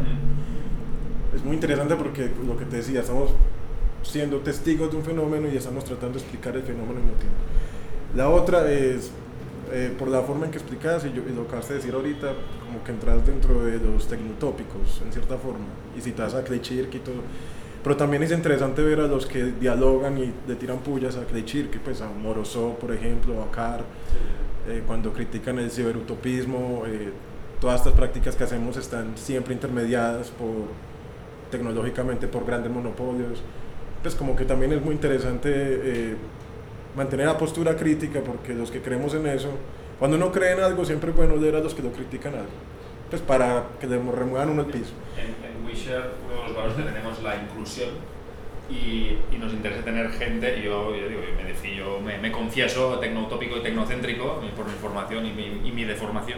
Speaker 9: es muy interesante porque lo que te decía, estamos siendo testigos de un fenómeno y estamos tratando de explicar el fenómeno al mismo tiempo. La otra es, por la forma en que explicas y lo que acabas de decir ahorita, como que entras dentro de los tecnotópicos, en cierta forma, y citas a Kleinschirk y todo. Pero también es interesante ver a los que dialogan y le tiran pullas a Kleinschirk, pues a Morozov, por ejemplo, a Carr, cuando critican el ciberutopismo. Todas estas prácticas que hacemos están siempre intermediadas tecnológicamente por grandes monopolios. Pues como que también es muy interesante mantener la postura crítica, porque los que creemos en eso, cuando uno cree en algo, siempre es bueno leer a los que lo critican algo, pues para que le remuevan uno el piso.
Speaker 2: En Wisher, uno de los valores que tenemos es la inclusión y nos interesa tener gente. Yo me confieso tecnoutópico y tecnocéntrico por mi formación y mi deformación,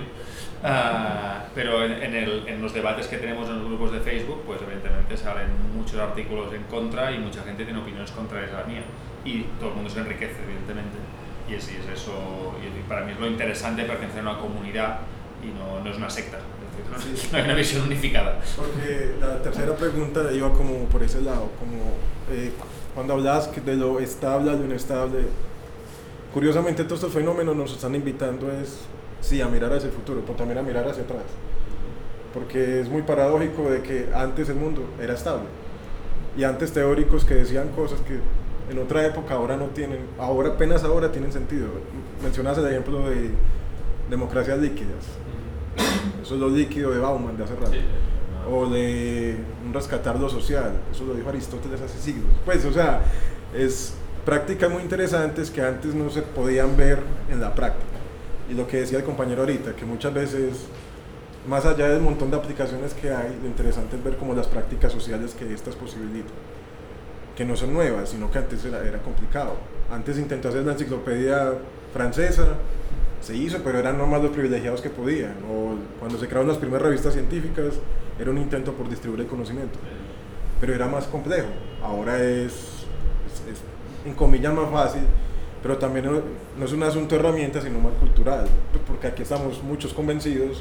Speaker 2: pero en los debates que tenemos en los grupos de Facebook, pues evidentemente salen muchos artículos en contra y mucha gente tiene opiniones contrarias a la mía y todo el mundo se enriquece, evidentemente, y es eso. Y para mí es lo interesante pertenecer a una comunidad y no es una secta. No hay una visión unificada.
Speaker 9: Porque la tercera pregunta iba como por ese lado, como cuando hablabas de lo estable a lo inestable. Curiosamente todos estos fenómenos nos están invitando a mirar hacia el futuro, pero también a mirar hacia atrás, porque es muy paradójico de que antes el mundo era estable y antes teóricos que decían cosas que en otra época apenas ahora tienen sentido. Mencionas el ejemplo de democracias líquidas. Eso es lo líquido de Bauman de hace rato. Sí. O de un rescatar lo social, eso lo dijo Aristóteles hace siglos. Pues, o sea, es prácticas muy interesantes que antes no se podían ver en la práctica. Y lo que decía el compañero ahorita, que muchas veces, más allá del montón de aplicaciones que hay, lo interesante es ver como las prácticas sociales que estas posibilitan, que no son nuevas, sino que antes era complicado. Antes intentó hacer la enciclopedia francesa, se hizo, pero eran nomás los privilegiados que podían. O cuando se crearon las primeras revistas científicas, era un intento por distribuir el conocimiento, pero era más complejo. Ahora es en comillas más fácil, pero también no es un asunto de herramientas, sino más cultural, pues porque aquí estamos muchos convencidos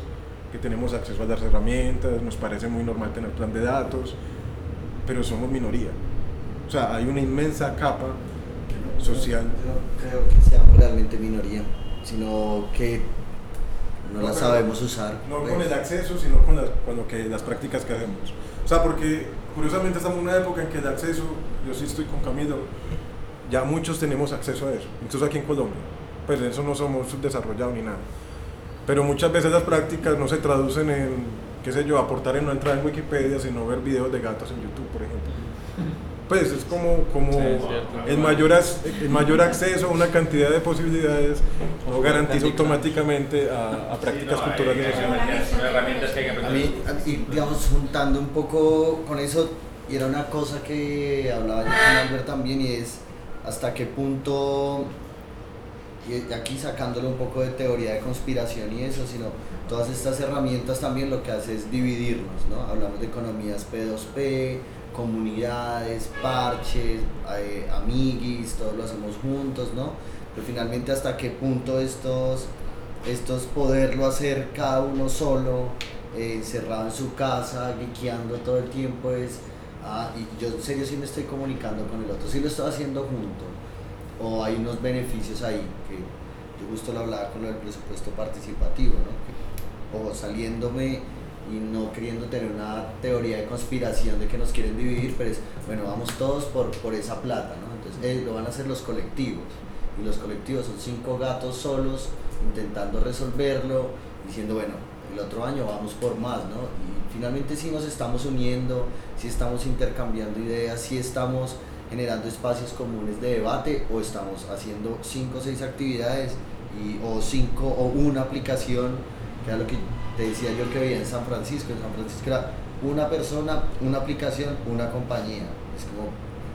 Speaker 9: que tenemos acceso a las herramientas, nos parece muy normal tener plan de datos, pero somos minoría. O sea, hay una inmensa capa social.
Speaker 1: No creo que seamos realmente minoría, sino que no la sabemos usar.
Speaker 9: No
Speaker 1: pues.
Speaker 9: con el acceso, sino con las prácticas que hacemos. O sea, porque curiosamente estamos en una época en que el acceso, yo sí estoy con Camilo, ya muchos tenemos acceso a eso, incluso aquí en Colombia, pues en eso no somos subdesarrollados ni nada. Pero muchas veces las prácticas no se traducen en, qué sé yo, aportar en una entrada en Wikipedia, sino ver videos de gatos en YouTube, por ejemplo. Pues es como el mayor acceso a una cantidad de posibilidades no garantiza automáticamente a prácticas culturales.
Speaker 2: Son herramientas que hay que aprender.
Speaker 1: Y digamos, juntando un poco con eso, y era una cosa que hablaba yo con Albert también, y es hasta qué punto, y aquí sacándole un poco de teoría de conspiración y eso, sino todas estas herramientas también lo que hace es dividirnos, ¿no? Hablamos de economías P2P, comunidades, parches, amiguis, todos lo hacemos juntos, ¿no? Pero finalmente hasta qué punto estos poderlo hacer cada uno solo, encerrado en su casa, geekeando todo el tiempo es, y yo en serio sí me estoy comunicando con el otro, sí lo estoy haciendo junto, o hay unos beneficios ahí, que yo justo lo hablaba con lo del presupuesto participativo, ¿no? O saliéndome y no queriendo tener una teoría de conspiración de que nos quieren dividir, pero es, bueno, vamos todos por esa plata, ¿no? Entonces lo van a hacer los colectivos, y los colectivos son 5 gatos solos intentando resolverlo, diciendo, bueno, el otro año vamos por más, ¿no? Y finalmente sí nos estamos uniendo, sí estamos intercambiando ideas, sí estamos generando espacios comunes de debate, o estamos haciendo 5 o 6 actividades, o una aplicación, que era lo que te decía yo que veía en San Francisco. En San Francisco era una persona, una aplicación, una compañía. Es como,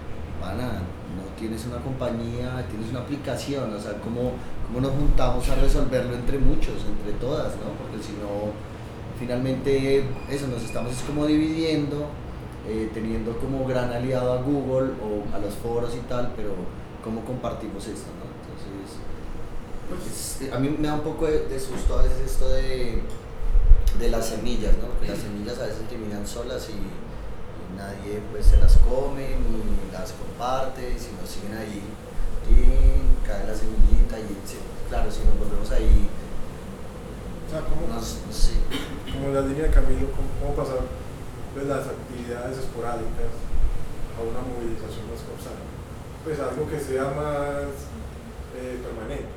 Speaker 1: no tienes una compañía, tienes una aplicación, o sea, ¿cómo nos juntamos a resolverlo entre muchos, entre todas, ¿no? Porque si no, finalmente eso, nos estamos es como dividiendo, teniendo como gran aliado a Google o a los foros y tal, pero ¿cómo compartimos esto, no? Entonces, a mí me da un poco de susto a veces esto de las semillas, ¿no? Porque las semillas a veces terminan solas y nadie pues se las come ni las comparte, y si no siguen ahí, cae la semillita y claro, si nos volvemos ahí,
Speaker 9: o sea, como la línea de Camilo, cómo pasar de las actividades esporádicas a una movilización más constante, pues algo que sea más permanente,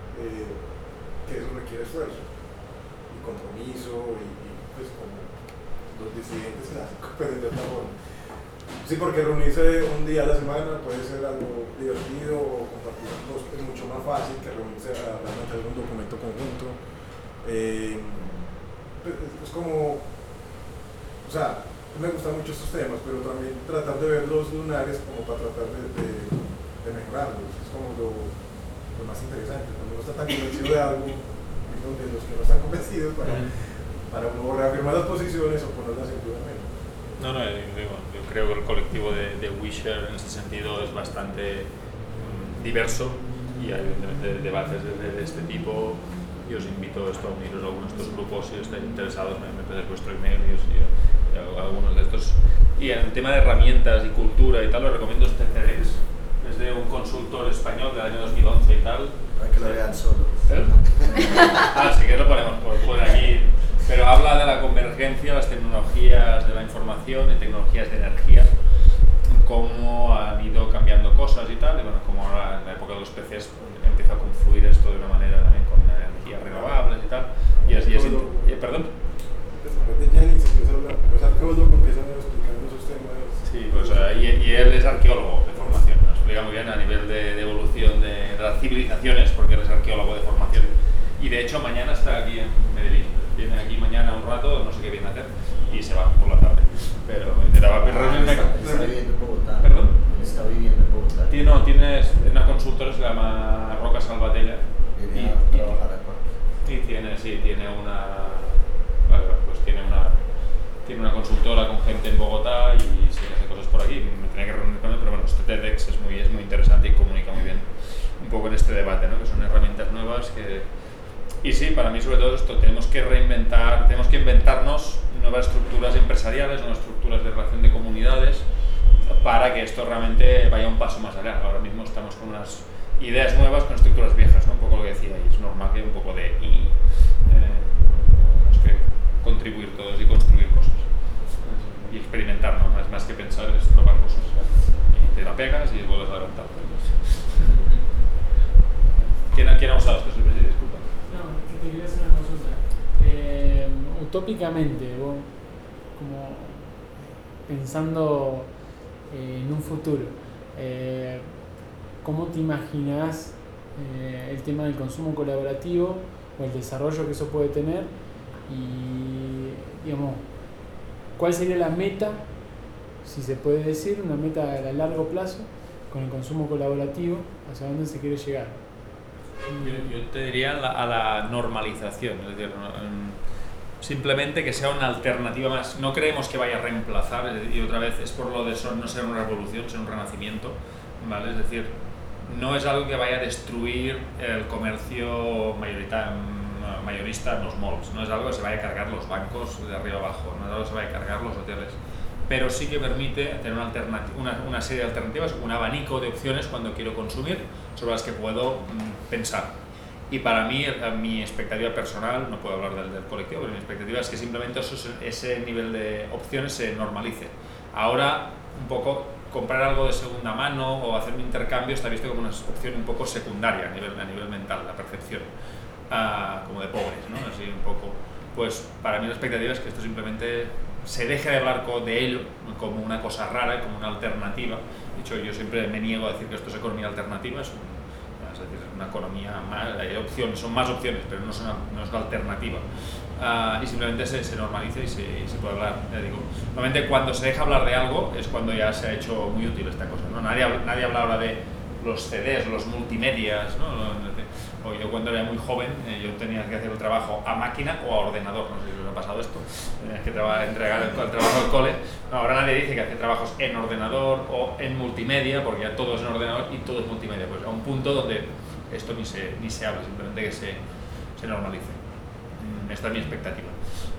Speaker 9: que eso requiere esfuerzo y compromiso y pues como los disidentes clásicos, pues de otra forma. Sí, porque reunirse un día a la semana puede ser algo divertido o compartir es mucho más fácil que reunirse a realmente hacer un documento conjunto. Es como, o sea, me gustan mucho estos temas, pero también tratar de ver los lunares como para tratar de mejorarlos, es como lo más interesante. Cuando uno está tan convencido de algo, donde los que no están convencidos para uno reafirmar las posiciones o ponerlas en duda menos.
Speaker 2: No, yo creo que el colectivo de WeShare en este sentido es bastante diverso, y hay debates de este tipo, y os invito a uniros a algunos de estos grupos si estáis interesados, me pedís vuestro email y algunos de estos. Y en el tema de herramientas y cultura y tal, os recomiendo este TEDx, es de un consultor español del año 2011 y tal.
Speaker 1: Para que lo vean solo.
Speaker 2: Sí que lo ponemos por aquí. Pero habla de la convergencia, las tecnologías de la información y tecnologías de energía, cómo han ido cambiando cosas y tal, y bueno, como ahora en la época de los PCs empieza a confluir esto de una manera también con energías renovables y tal. Perdón.
Speaker 9: Los arqueólogos empiezan a explicar esos temas.
Speaker 2: Sí, pues y él es arqueólogo de formación, nos explica muy bien a nivel de evolución de las civilizaciones, porque él es arqueólogo de formación. Y de hecho mañana está aquí en Medellín. Viene aquí mañana un rato, no sé qué viene a hacer, y se va por la tarde. Pero intentaba reunirme.
Speaker 1: Está viviendo en Bogotá.
Speaker 2: ¿Perdón?
Speaker 1: Está viviendo en Bogotá.
Speaker 2: Tiene una consultora, se llama Roca Salvatella.
Speaker 1: Viene a trabajar acá.
Speaker 2: Y tiene una consultora con gente en Bogotá y sí hace cosas por aquí. Me tenía que reunir con él, pero bueno, este TEDx es muy interesante y comunica muy bien un poco en este debate, ¿no? Que son herramientas nuevas Y sí, para mí sobre todo esto, tenemos que inventarnos nuevas estructuras empresariales, nuevas estructuras de relación de comunidades, para que esto realmente vaya un paso más allá. Ahora mismo estamos con unas ideas nuevas con estructuras viejas, ¿no? Un poco lo que decía, y es normal que un poco de tenemos que contribuir todos y construir cosas y experimentar, ¿no? Más que pensar es probar cosas, y te la pegas y vuelves a levantar. ¿Quién ha usado esto? Disculpa.
Speaker 10: No, que te quería hacer una consulta. Utópicamente, vos, como pensando en un futuro, ¿cómo te imaginás el tema del consumo colaborativo o el desarrollo que eso puede tener? Y, digamos, ¿cuál sería la meta, si se puede decir, una meta a largo plazo con el consumo colaborativo? ¿Hacia dónde se quiere llegar?
Speaker 2: Yo te diría a la normalización, es decir, simplemente que sea una alternativa más. No creemos que vaya a reemplazar, y otra vez es por lo de no ser una revolución, ser un renacimiento, ¿vale? Es decir, no es algo que vaya a destruir el comercio mayorista en los malls, no es algo que se vaya a cargar los bancos de arriba abajo, no es algo que se vaya a cargar los hoteles, pero sí que permite tener una serie de alternativas, un abanico de opciones cuando quiero consumir, sobre las que puedo pensar. Y para mí, mi expectativa personal, no puedo hablar del colectivo, pero mi expectativa es que simplemente ese nivel de opciones se normalice. Ahora, un poco, comprar algo de segunda mano o hacer un intercambio está visto como una opción un poco secundaria a nivel mental, la percepción, como de pobres, ¿no? Así un poco. Pues para mí la expectativa es que esto simplemente se deje de hablar de ello como una cosa rara, como una alternativa. De hecho, yo siempre me niego a decir que esto es economía alternativa, es decir, una economía más, hay opciones, son más opciones, pero no es una alternativa. Y simplemente se normaliza y se puede hablar. Ya digo, normalmente cuando se deja hablar de algo es cuando ya se ha hecho muy útil esta cosa, ¿no? Nadie habla ahora de los CDs, los multimedias, ¿no? O yo cuando era muy joven, yo tenía que hacer el trabajo a máquina o a ordenador, no sé si os ha pasado esto, tenías que entregar el trabajo al cole. No, ahora nadie dice que hace trabajos en ordenador o en multimedia, porque ya todo es en ordenador y todo es multimedia, pues a un punto donde esto ni se habla, simplemente que se normalice. Esta es mi expectativa.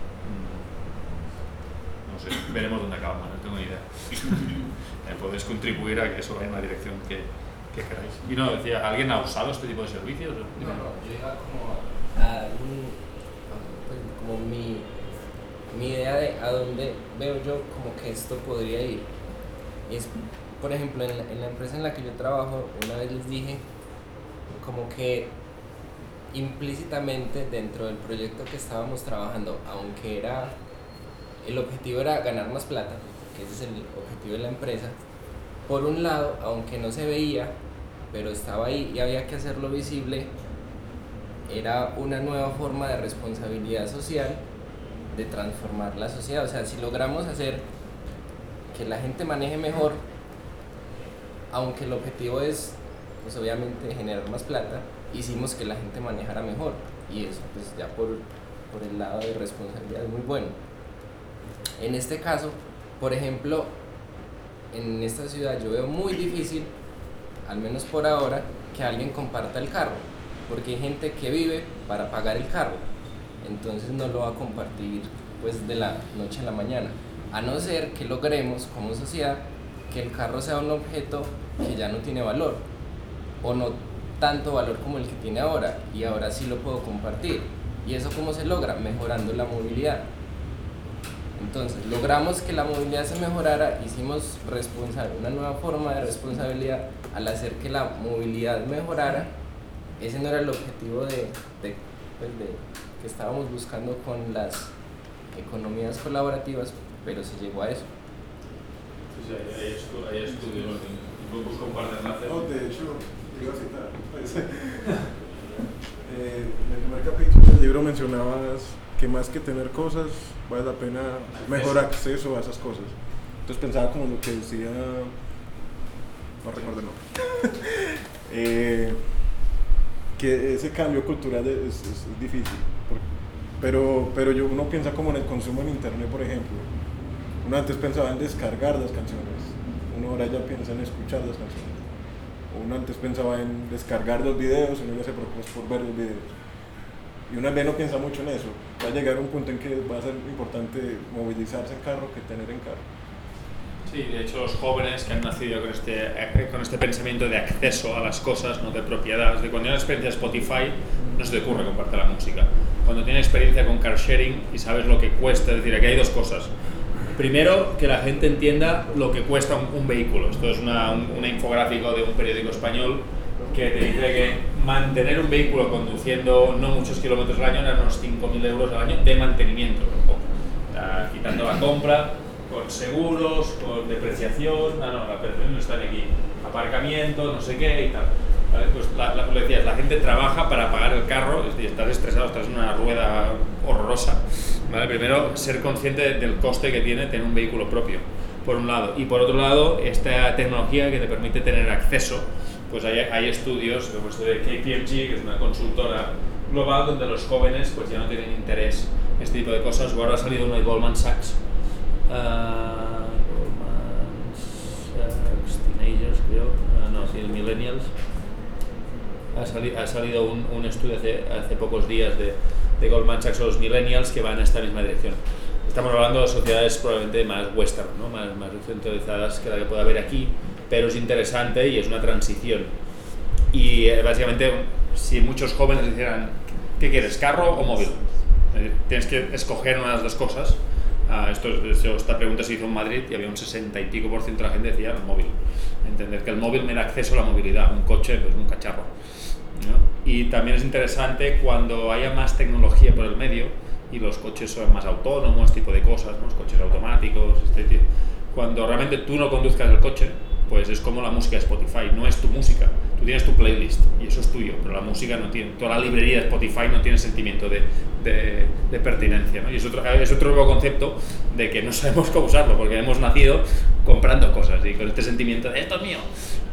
Speaker 2: No sé, veremos dónde acabamos, no tengo ni idea. Podéis contribuir a que eso vaya en la dirección que queráis. Y no, decía, ¿alguien ha usado este tipo de servicios?
Speaker 7: No, yo iba como a como mi idea de a dónde veo yo como que esto podría ir. Y es, por ejemplo, en la empresa en la que yo trabajo, una vez les dije como que implícitamente dentro del proyecto que estábamos trabajando, aunque el objetivo era ganar más plata, que ese es el objetivo de la empresa, por un lado, aunque no se veía, pero estaba ahí y había que hacerlo visible, era una nueva forma de responsabilidad social, de transformar la sociedad. O sea, si logramos hacer que la gente maneje mejor, aunque el objetivo es, pues obviamente, generar más plata, hicimos que la gente manejara mejor, y eso pues ya por el lado de responsabilidad es muy bueno. En este caso, por ejemplo, en esta ciudad yo veo muy difícil, al menos por ahora, que alguien comparta el carro, porque hay gente que vive para pagar el carro, entonces no lo va a compartir pues de la noche a la mañana, a no ser que logremos como sociedad que el carro sea un objeto que ya no tiene valor, o no tanto valor como el que tiene ahora, y ahora sí lo puedo compartir. ¿Y eso cómo se logra? Mejorando la movilidad. Entonces, logramos que la movilidad se mejorara, hicimos una nueva forma de responsabilidad al hacer que la movilidad mejorara. Ese no era el objetivo que estábamos buscando con las economías colaborativas, pero se llegó a eso.
Speaker 2: Sí, hay estudios, busco un par de enlaces.
Speaker 9: No, de hecho, iba a citar. En el primer capítulo del libro mencionabas que más que tener cosas, vale la pena mejor acceso a esas cosas. Entonces pensaba como lo que decía, no recuerdo el nombre, que ese cambio cultural es difícil, pero uno piensa como en el consumo en internet, por ejemplo. Uno antes pensaba en descargar las canciones, uno ahora ya piensa en escuchar las canciones. Uno antes pensaba en descargar los videos, uno ya se preocupa por ver los videos. Y una vez no piensa mucho en eso, va a llegar a un punto en que va a ser importante movilizarse en carro que tener en carro.
Speaker 2: Sí, de hecho los jóvenes que han nacido con este pensamiento de acceso a las cosas, no de propiedad, de cuando tienes experiencia de Spotify no se te ocurre compartir la música. Cuando tienes experiencia con car sharing y sabes lo que cuesta, es decir, aquí hay dos cosas. Primero, que la gente entienda lo que cuesta un vehículo. Esto es un infográfico de un periódico español que te dice que mantener un vehículo conduciendo no muchos kilómetros al año eran unos 5.000 euros al año de mantenimiento, quitando la compra, con seguros, con depreciación, la depreciación no está aquí, aparcamiento, no sé qué y tal. ¿Vale? Pues lo decías, la gente trabaja para pagar el carro y estás estresado, estás en una rueda horrorosa. ¿Vale? Primero, ser consciente del coste que tiene tener un vehículo propio, por un lado. Y por otro lado, esta tecnología que te permite tener acceso, pues hay estudios, como este de KPMG, que es una consultora global, donde los jóvenes pues ya no tienen interés en este tipo de cosas. Ahora ha salido uno de Goldman Sachs, Teenagers, creo, Millennials. Ha salido un estudio hace pocos días de Goldman Sachs sobre los Millennials que van en esta misma dirección. Estamos hablando de sociedades probablemente más western, ¿no? más centralizadas que la que puede haber aquí, pero es interesante y es una transición. Y básicamente, si muchos jóvenes dijeran, ¿qué quieres, carro o móvil? Tienes que escoger una de las dos cosas. Esta pregunta se hizo en Madrid y había un 60 y pico % de la gente decía el móvil. Entender que el móvil me da acceso a la movilidad, un coche pues un cacharro, ¿no? Y también es interesante cuando haya más tecnología por el medio y los coches son más autónomos, tipo de cosas, ¿no? Los coches automáticos, cuando realmente tú no conduzcas el coche, pues es como la música de Spotify, no es tu música, tú tienes tu playlist y eso es tuyo, pero la música no tiene, toda la librería de Spotify no tiene sentimiento de pertinencia, ¿no? Y es otro nuevo concepto de que no sabemos cómo usarlo, porque hemos nacido comprando cosas y con este sentimiento de esto es mío.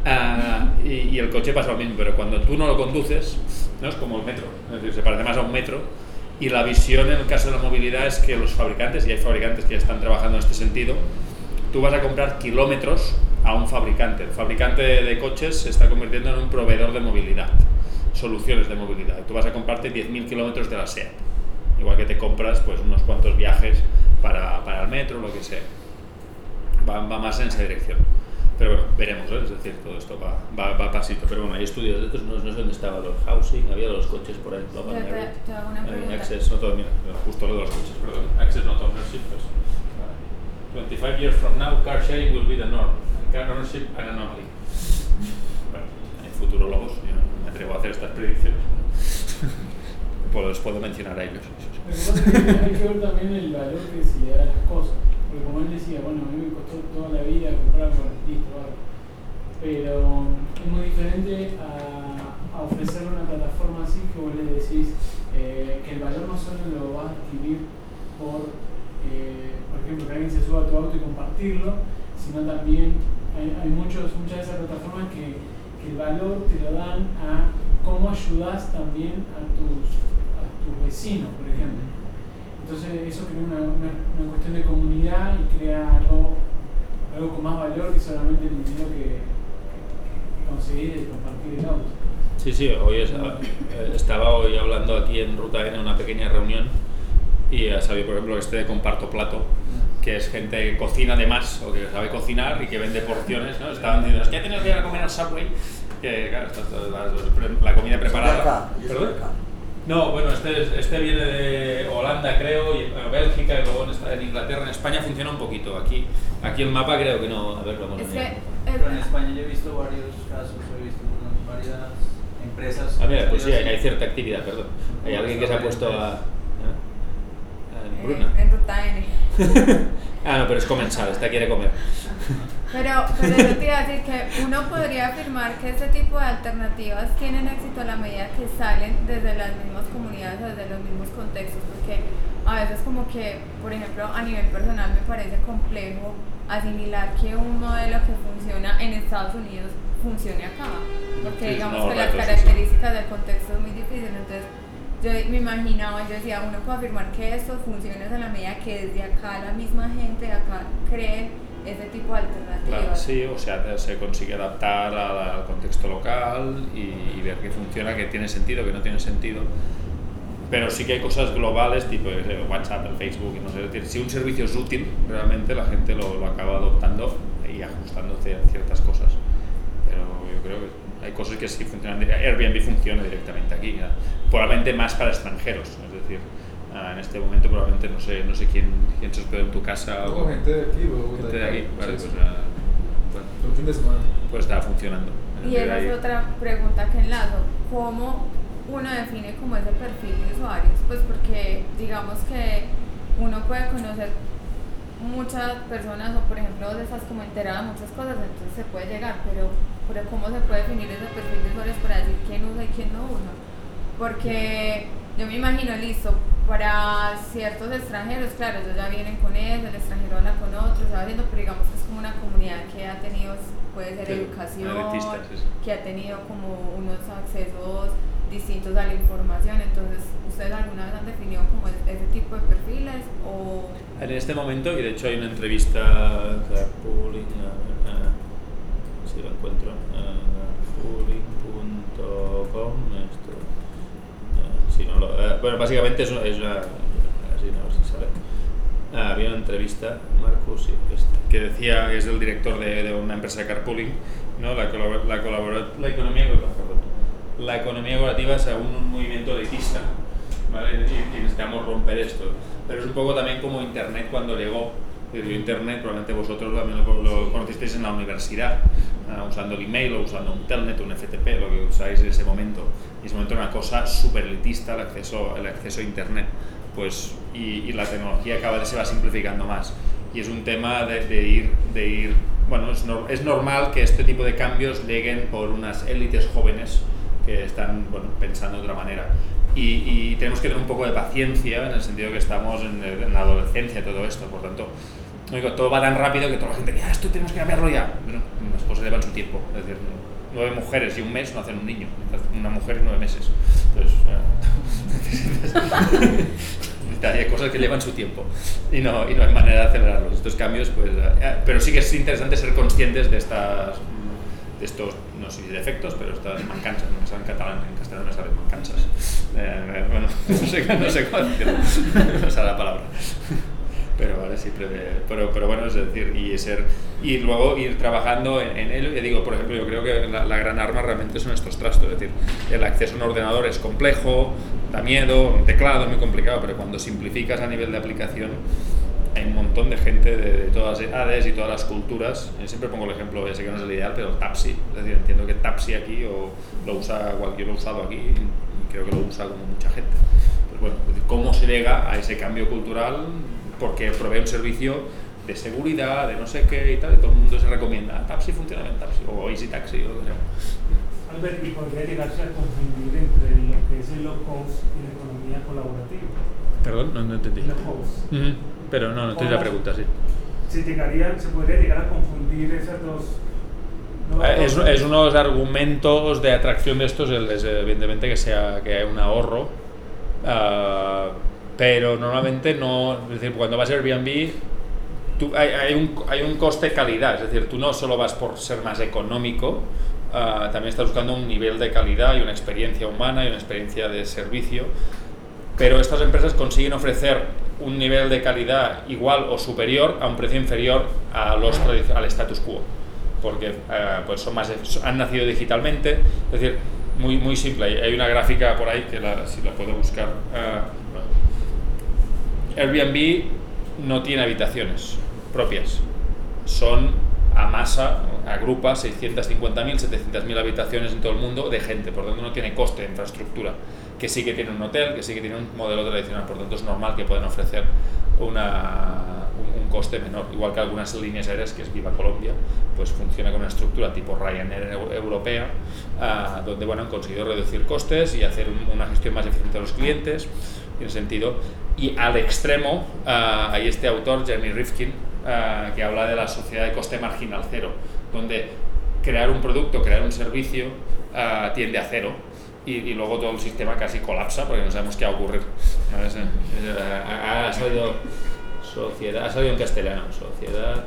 Speaker 2: Y el coche pasa lo mismo, pero cuando tú no lo conduces, ¿no? Es como el metro, es decir, se parece más a un metro. Y la visión en el caso de la movilidad es que los fabricantes, y hay fabricantes que ya están trabajando en este sentido, tú vas a comprar kilómetros a un fabricante. El fabricante de coches se está convirtiendo en un proveedor de movilidad, soluciones de movilidad. Tú vas a comprarte 10.000 kilómetros de la SEAT, igual que te compras pues unos cuantos viajes para el metro, lo que sea. Va más en esa dirección. Pero bueno, veremos, ¿eh? Es decir, todo esto va pasito. Pero bueno, hay estudios de estos, no sé dónde estaban los housing, había los coches por ahí.
Speaker 8: Te hago una pregunta.
Speaker 2: Access, no todo, mira, justo lo de los coches, perdón. Access not ownership, pues. 25 years from now, car sharing will be the norm. Car ownership an anomaly. Bueno, hay futurólogos, yo no me atrevo a hacer estas predicciones. Pues los puedo mencionar a ellos.
Speaker 10: Hay que ver también el valor que se le da a las cosas. Porque como él decía, bueno, a mí me costó toda la vida comprar listo, algo. Pero es muy diferente a ofrecer una plataforma así que vos le decís que el valor no solo lo vas a adquirir por ejemplo, que alguien se suba a tu auto y compartirlo, sino también hay muchas de esas plataformas que el valor te lo dan a cómo ayudas también a tus vecinos, por ejemplo. Entonces eso crea una cuestión de comunidad y crea algo con más valor que solamente el dinero que conseguir de compartir el auto.
Speaker 2: Sí, estaba hoy hablando aquí en Ruta N en una pequeña reunión y ha salido, por ejemplo, de Comparto Plato, que es gente que cocina de más o que sabe cocinar y que vende porciones, ¿no? Estaban diciendo, es que ya tienes que ir a comer al Subway, que claro, la comida preparada.
Speaker 1: ¿Perdón?
Speaker 2: No, bueno, este viene de Holanda, creo, y Bélgica, y luego en Inglaterra. En España funciona un poquito. Aquí el mapa creo que no. A ver, vamos a ver.
Speaker 6: Pero en España yo he visto varios casos, he visto varias empresas.
Speaker 2: Mira, pues sí, hay cierta actividad, perdón. Hay alguien que se ha puesto a Bruna.
Speaker 8: En Ruta N.
Speaker 2: No, pero es comensal, esta quiere comer.
Speaker 8: Pero yo te iba a decir que uno podría afirmar que este tipo de alternativas tienen éxito a la medida que salen desde las mismas comunidades o desde los mismos contextos, porque a veces como que, por ejemplo, a nivel personal me parece complejo asimilar que un modelo que funciona en Estados Unidos funcione acá, porque digamos que las características del contexto es muy difícil. Entonces yo me imaginaba, yo decía, uno puede afirmar que esto funciona a la medida que desde acá la misma gente de acá cree ese tipo de alternativas.
Speaker 2: Claro, sí, o sea, se consigue adaptar al contexto local y ver que funciona, que tiene sentido, que no tiene sentido. pero sí que hay cosas globales tipo WhatsApp, el Facebook, no sé, es decir, si un servicio es útil, realmente la gente lo acaba adoptando y ajustando ciertas cosas. Pero yo creo que hay cosas que sí funcionan. Airbnb funciona directamente aquí, probablemente más para extranjeros, es decir, en este momento probablemente no sé quién se hospeda en tu casa
Speaker 4: o gente de aquí,
Speaker 2: gente de aquí, vale,
Speaker 4: sí,
Speaker 2: pues bueno,
Speaker 4: un fin de semana.
Speaker 2: pues está funcionando.
Speaker 11: Y esa es otra pregunta que enlazo, ¿cómo uno define como ese perfil de usuarios? Pues porque digamos que uno puede conocer muchas personas o por ejemplo estás como enterado de muchas cosas, entonces se puede llegar, pero ¿cómo se puede definir ese perfil de usuarios para decir quién usa y quién no usa? Porque yo me imagino, listo, para ciertos extranjeros, claro, ellos ya vienen con eso, el extranjero habla con otros, va haciendo, pero digamos que es como una comunidad que ha tenido, puede ser educación, que ha tenido como unos accesos distintos a la información. Entonces, ¿ustedes alguna vez han definido como ese tipo de perfiles? O
Speaker 2: en este momento, y de hecho hay una entrevista Carpooling, si lo encuentro, carpooling.com, bueno, básicamente es una así no sé si sale. Había una entrevista, Marcus, que decía, es el director de una empresa de carpooling, ¿no? La economía colaborativa es aún un movimiento elitista, ¿vale? Y necesitamos romper esto. Pero es un poco también como Internet cuando llegó. Internet, probablemente vosotros también lo conocisteis en la universidad, usando el email o usando un telnet, un FTP, lo que usáis en ese momento. Y en ese momento era una cosa súper elitista el acceso a Internet. Pues, y la tecnología cada vez se va simplificando más. Y es un tema de ir bueno, es normal que este tipo de cambios lleguen por unas élites jóvenes que están pensando de otra manera. Y tenemos que tener un poco de paciencia en el sentido que estamos en la adolescencia, todo esto. Por tanto, todo va tan rápido que toda la gente dice, esto tenemos que cambiarlo ya. Bueno, las cosas llevan su tiempo. Es decir, 9 mujeres y un mes no hacen un niño, una mujer y 9 meses. Entonces, hay cosas que llevan su tiempo y no hay manera de acelerarlos. Estos cambios, pues, pero sí que es interesante ser conscientes de estos, no sé si defectos, pero estas mancanzas, no me sale en catalán, en castellano me salen mancanzas. Bueno, no sé cómo decirlo, no sale la palabra. Pero vale, siempre, pero bueno, es decir, y luego ir trabajando en ello. Y digo, por ejemplo, yo creo que la gran arma realmente son estos trastos, es decir, el acceso a un ordenador es complejo, da miedo, un teclado es muy complicado, pero cuando simplificas a nivel de aplicación, hay un montón de gente de todas las edades y todas las culturas. Yo siempre pongo el ejemplo, ya sé que no es el ideal, pero el Tapsi. Es decir, entiendo que Tapsi aquí lo usa cualquiera, lo he usado aquí y creo que lo usa como mucha gente. Pues bueno, ¿cómo se llega a ese cambio cultural? Porque provee un servicio de seguridad, de no sé qué y tal, y todo el mundo se recomienda, Tapsi funciona bien, Tapsi, o Easy Taxi, o lo que sea.
Speaker 12: Albert, ¿y podría llegarse a confundir entre lo que es el low cost y la economía colaborativa?
Speaker 2: Perdón, no entendí.
Speaker 12: Low cost.
Speaker 2: Pero no entendí la pregunta, sí.
Speaker 12: Se podría llegar a confundir esas dos.
Speaker 2: Es uno de los argumentos de atracción de estos, es evidentemente que hay un ahorro, pero normalmente no, es decir, cuando vas a Airbnb hay un coste calidad, es decir, tú no solo vas por ser más económico, también estás buscando un nivel de calidad y una experiencia humana y una experiencia de servicio, pero estas empresas consiguen ofrecer un nivel de calidad igual o superior a un precio inferior al status quo, porque pues han nacido digitalmente, es decir, muy simple. Hay una gráfica por ahí que si la puedo buscar. Airbnb no tiene habitaciones propias, agrupa 650.000, 700.000 habitaciones en todo el mundo de gente, por lo tanto no tiene coste de infraestructura, que sí que tiene un hotel, que sí que tiene un modelo tradicional, por lo tanto es normal que puedan ofrecer un coste menor, igual que algunas líneas aéreas, que es Viva Colombia, pues funciona con una estructura tipo Ryanair europea, donde han conseguido reducir costes y hacer una gestión más eficiente de los clientes, en ese sentido. Y al extremo hay este autor, Jeremy Rifkin, que habla de la sociedad de coste marginal cero, donde crear un producto, crear un servicio tiende a cero y luego todo el sistema casi colapsa porque no sabemos qué va a ocurrir. Ha salido en castellano, sociedad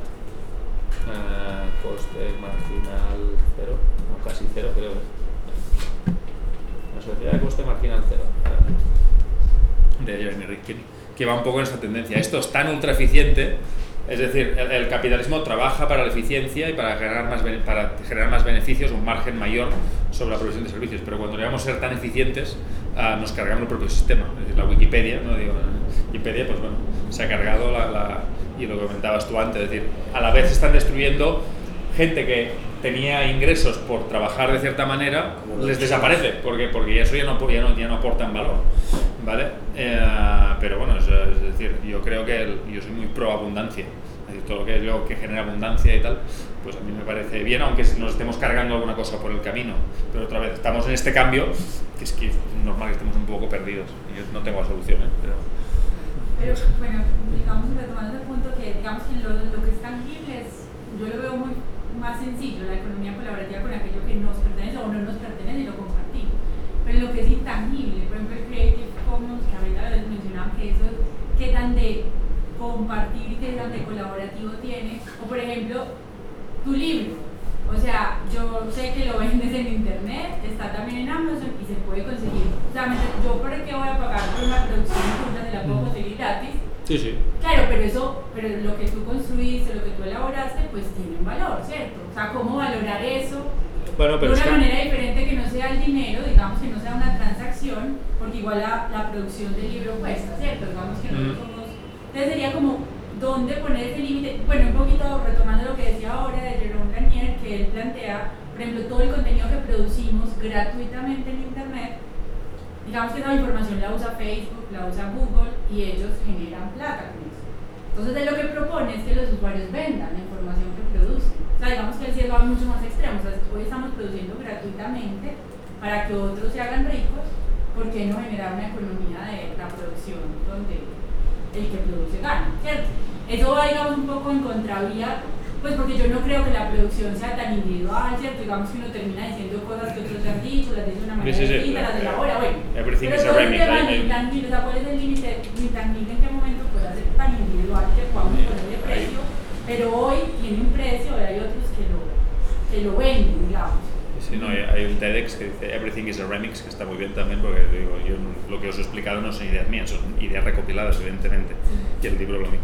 Speaker 2: coste marginal cero, no, casi cero creo. La sociedad de coste marginal cero. de Jeremy Rifkin, que va un poco en esta tendencia. Esto es tan ultra eficiente, es decir, el capitalismo trabaja para la eficiencia y para generar más beneficios, un margen mayor sobre la provisión de servicios, pero cuando llegamos a ser tan eficientes, nos cargamos el propio sistema. Es decir, la Wikipedia, ¿no? Wikipedia, pues bueno, se ha cargado y lo que comentabas tú antes, es decir, a la vez están destruyendo gente que tenía ingresos por trabajar de cierta manera, les desaparece, porque eso ya no aportan valor, ¿vale? Pero bueno, es decir, yo creo que yo soy muy pro abundancia, es decir, todo lo que genera abundancia y tal, pues a mí me parece bien, aunque nos estemos cargando alguna cosa por el camino, pero otra vez estamos en este cambio, que es normal que estemos un poco perdidos, y yo no tengo la solución,
Speaker 13: Pero bueno, digamos, retomando el punto que digamos que lo que es tangible yo lo veo muy más sencillo, la economía colaborativa con aquello que nos pertenece o no nos pertenece y lo compartimos. Pero lo que es intangible, por ejemplo el Creative Commons, que ahorita les mencionaba que eso, qué tan de compartir y qué tan de colaborativo tiene, o por ejemplo, tu libro. O sea, yo sé que lo vendes en internet, está también en Amazon y se puede conseguir. O sea, yo por qué voy a pagar por una producción tuya, se la puedo conseguir gratis.
Speaker 2: Sí.
Speaker 13: Claro, pero lo que tú construiste, lo que tú elaboraste, pues tiene un valor, ¿cierto? O sea, ¿cómo valorar eso?
Speaker 2: Bueno, pero
Speaker 13: de una manera diferente que no sea el dinero, digamos que no sea una transacción, porque igual la producción del libro cuesta, ¿cierto? Digamos que no somos... Entonces sería como, ¿dónde poner ese límite? Bueno, un poquito retomando lo que decía ahora de Jerome Lanier, que él plantea, por ejemplo, todo el contenido que producimos gratuitamente en internet, digamos que esa información la usa Facebook, la usa Google y ellos generan plata con eso. Entonces él lo que propone es que los usuarios vendan la información que producen. O sea, digamos que él sí va mucho más extremo. O sea, hoy estamos produciendo gratuitamente para que otros se hagan ricos, ¿por qué no generar una economía de la producción donde el que produce gana, ¿cierto? Eso va, digamos, un poco en contravía, pues porque yo no creo que la producción sea tan individual, ¿cierto? Digamos que uno termina diciendo cosas que otros ya han dicho, las dice de una manera distinta, las elabora, bueno.
Speaker 2: Everything
Speaker 13: Pero
Speaker 2: is a
Speaker 13: todo el
Speaker 2: remix,
Speaker 13: tema intangible, o sea, ¿cuál es el límite intangible? ¿En qué momento puede ser tan individual que podamos ponerle precio? Pero hoy tiene un precio, y hay otros que lo venden, digamos.
Speaker 2: Sí, no, hay un TEDx que dice Everything is a remix, que está muy bien también, porque digo, yo lo que os he explicado no son ideas mías, son ideas recopiladas, evidentemente, y el libro lo mismo.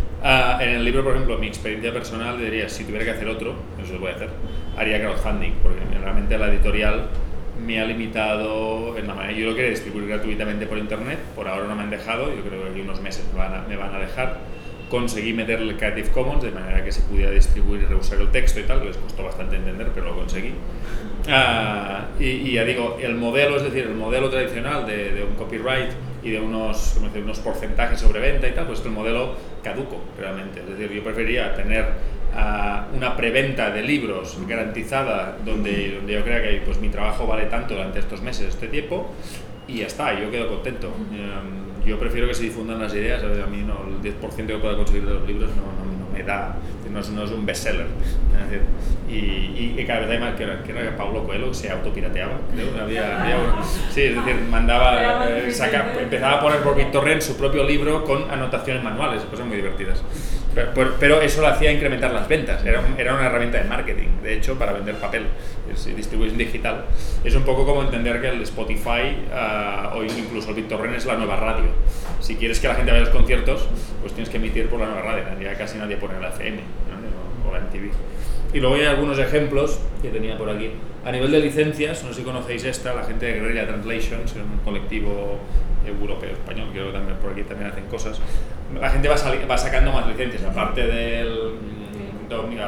Speaker 2: En el libro, por ejemplo, mi experiencia personal, diría, si tuviera que hacer otro, eso lo voy a hacer, haría crowdfunding, porque realmente la editorial me ha limitado en la manera. Yo lo quería distribuir gratuitamente por internet, por ahora no me han dejado, yo creo que aquí unos meses me van a dejar. Conseguí meterle el Creative Commons de manera que se pudiera distribuir y reusar el texto y tal, les costó bastante entender, pero lo conseguí. Y ya digo, el modelo, es decir, el modelo tradicional de un copyright y de unos porcentajes sobre venta y tal, pues es el modelo caduco realmente. Es decir, yo preferiría tener una preventa de libros garantizada donde yo crea que pues, mi trabajo vale tanto durante estos meses, este tiempo, y ya está, yo quedo contento. Yo prefiero que se difundan las ideas, a mí no, el 10% que pueda conseguir de los libros no me da, no es un bestseller. Y cada vez hay más, que era Paulo Coelho, que se autopirateaba, creo, había uno. Sí, es decir, empezaba a poner por BitTorrent su propio libro con anotaciones manuales, cosas muy divertidas. Pero eso lo hacía incrementar las ventas, era una herramienta de marketing, de hecho, para vender papel, distribución digital. Es un poco como entender que el Spotify o incluso el BitTorrent es la nueva radio. Si quieres que la gente vaya a los conciertos, pues tienes que emitir por la nueva radio, ya casi nadie pone la FM, ¿no? O la MTV. Y luego hay algunos ejemplos que tenía por aquí. A nivel de licencias, no sé si conocéis la gente de Guerrilla Translations, un colectivo europeo, español, creo que también por aquí también hacen cosas. La gente va sacando más licencias, aparte del dominio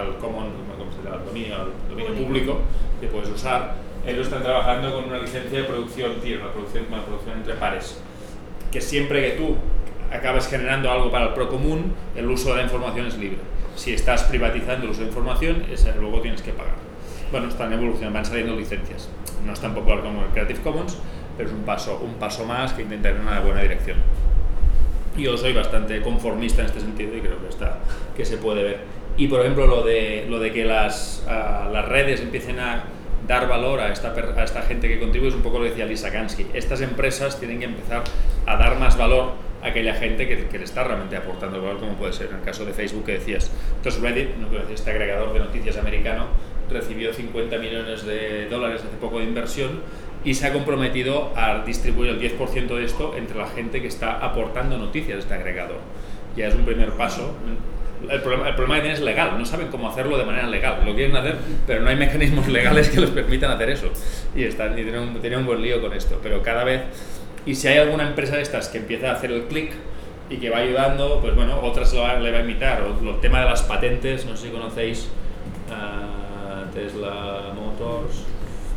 Speaker 2: público que puedes usar. Ellos están trabajando con una licencia de producción tier, una producción entre pares, que siempre que tú acabes generando algo para el procomún, el uso de la información es libre. Si estás privatizando el uso de información, luego tienes que pagar. Bueno, están evolucionando, van saliendo licencias. No es tan popular como el Creative Commons, pero es un paso más que intenta ir en una buena dirección. Yo soy bastante conformista en este sentido y creo que se puede ver. Y por ejemplo, lo de que las redes empiecen a dar valor a esta gente que contribuye es un poco lo que decía Lisa Gansky. Estas empresas tienen que empezar a dar más valor a aquella gente que le está realmente aportando valor, como puede ser en el caso de Facebook que decías. Entonces Reddit, este agregador de noticias americano, recibió $50 millones hace poco de inversión y se ha comprometido a distribuir el 10% de esto entre la gente que está aportando noticias a este agregador. Ya es un primer paso. El problema que tienen es legal, no saben cómo hacerlo de manera legal. Lo quieren hacer, pero no hay mecanismos legales que les permitan hacer eso. Y tienen un buen lío con esto. Pero cada vez, y si hay alguna empresa de estas que empieza a hacer el clic y que va ayudando, pues bueno, otras le va a imitar. O el tema de las patentes, no sé si conocéis Tesla Motors,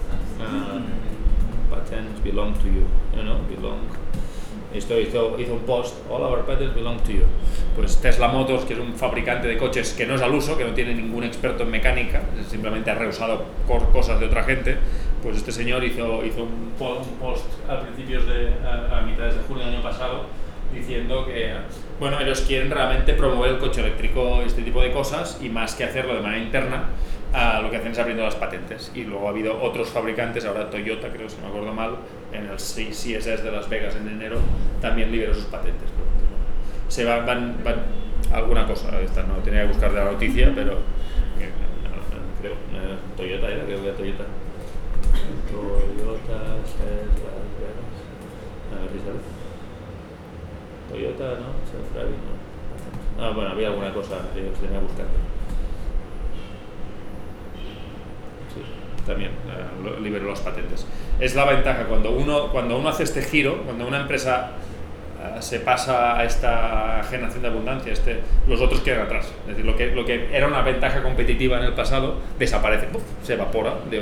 Speaker 2: patents belong to you, belong. Esto hizo un post, all our patents belong to you. Pues Tesla Motors, que es un fabricante de coches que no es al uso, que no tiene ningún experto en mecánica, simplemente ha reusado cosas de otra gente, pues este señor hizo un post a mitades de junio del año pasado diciendo que, bueno, ellos quieren realmente promover el coche eléctrico y este tipo de cosas, y más que hacerlo de manera interna, lo que hacen es abriendo las patentes. Y luego ha habido otros fabricantes, ahora Toyota, creo, si no me acuerdo mal, en el CES de Las Vegas en enero, también liberó sus patentes. Se van alguna cosa, no tenía que buscar de la noticia, pero creo, Toyota era, creo que era Toyota. Toyota, CES, Las Vegas, a ver si sale. Toyota, ¿no? Self-driving, no. Bueno, había alguna cosa que tenía que buscar. También liberó las patentes. Es la ventaja cuando uno hace este giro, cuando una empresa se pasa a esta generación de abundancia, los otros quedan atrás. Es decir, lo que era una ventaja competitiva en el pasado desaparece, se evapora de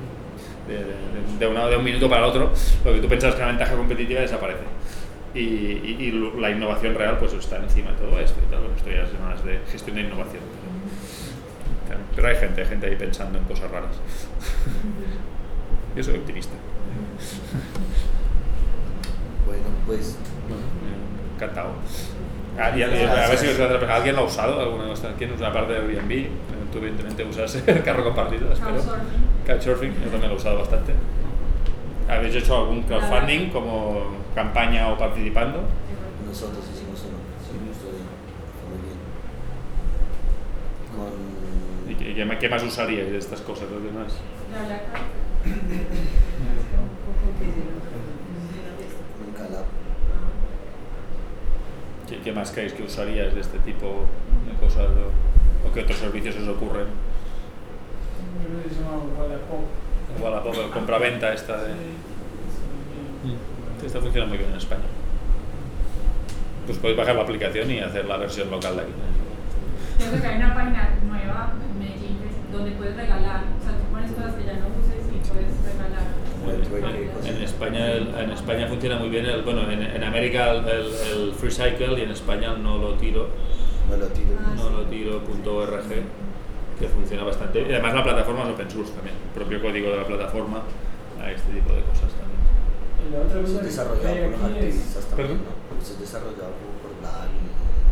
Speaker 2: un minuto para el otro. Lo que tú pensabas que era una ventaja competitiva desaparece. Y la innovación real pues está encima de todo esto y tal. Esto ya es más de gestión de innovación. Pero hay gente ahí pensando en cosas raras. Yo soy optimista.
Speaker 1: Bueno, pues...
Speaker 2: Encantado. A ver si ¿alguien lo ha usado? ¿Quién usa aparte de Airbnb? Tú evidentemente usas el carro compartido, espero. Couchsurfing, yo también lo he usado bastante. ¿Habéis hecho algún crowdfunding como campaña o participando?
Speaker 1: Nosotros hicimos uno, muy bien.
Speaker 2: ¿Y qué más usaríais de estas cosas? ¿Los demás? ¿Qué más creéis que usaríais de este tipo de cosas? ¿O qué otros servicios os ocurren? Wallapop, el compraventa esta de... Esta funciona muy bien en España. Pues podéis bajar la aplicación y hacer la versión local de aquí.
Speaker 13: Creo que hay una página nueva en Medellín donde puedes regalar, o sea, tú pones cosas que ya no uses y puedes regalar.
Speaker 2: En España funciona muy bien, en América el Free Cycle y en España el no lo tiro.org, que funciona bastante. Y además la plataforma es open source también, el propio código de la plataforma a este tipo de cosas también.
Speaker 10: La otra cosa
Speaker 1: es desarrollado por los activistas también,
Speaker 2: ¿Perdón?
Speaker 1: ¿no? Es desarrollado por Dani.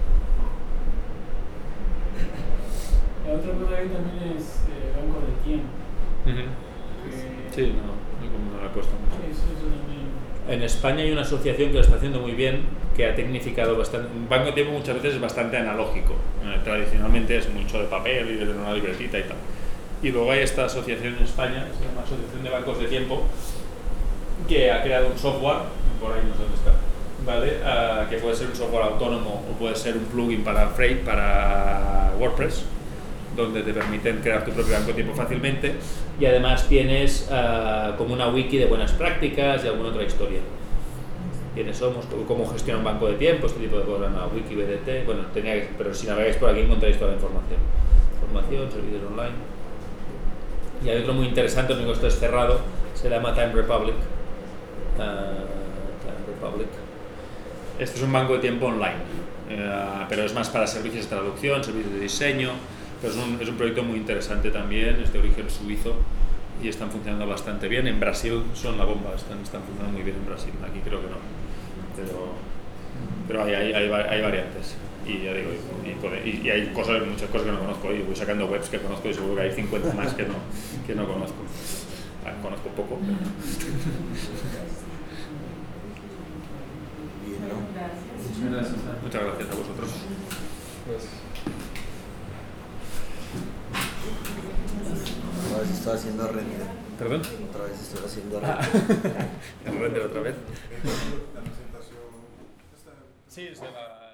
Speaker 10: La otra cosa que también es banco de tiempo.
Speaker 2: Sí, no la cuesta mucho.
Speaker 10: Eso también.
Speaker 2: En España hay una asociación que lo está haciendo muy bien, que ha tecnificado bastante. Un banco de tiempo muchas veces es bastante analógico. Tradicionalmente es mucho de papel y de una libretita y tal. Y luego hay esta asociación en España, se llama Asociación de Bancos de Tiempo, que ha creado un software, por ahí no sé dónde está, ¿vale? Que puede ser un software autónomo o puede ser un plugin para Freight, para WordPress, donde te permiten crear tu propio banco de tiempo fácilmente, y además tienes como una wiki de buenas prácticas y alguna otra historia. Tienes cómo gestiona un banco de tiempo, este tipo de cosas, una wiki BDT, bueno, pero si navegáis por aquí encontráis toda la información, servicios online. Y hay otro muy interesante, el único que está cerrado, se llama Time Republic. Este es un banco de tiempo online, pero es más para servicios de traducción, servicios de diseño. Pero es un proyecto muy interesante también, es de origen suizo y están funcionando bastante bien. En Brasil son la bomba, están funcionando muy bien en Brasil, aquí creo que no. Pero hay variantes. Y ya digo, y hay muchas cosas que no conozco, y voy sacando webs que conozco y seguro que hay 50 más que no conozco. Conozco poco.
Speaker 1: Bien, ¿no?
Speaker 2: Muchas gracias a vosotros.
Speaker 1: Gracias.
Speaker 14: estoy haciendo render.
Speaker 2: ¿Perdón?
Speaker 14: Otra vez estoy haciendo render.
Speaker 2: ¿El render otra vez?
Speaker 9: La presentación está...
Speaker 2: Sí, se va.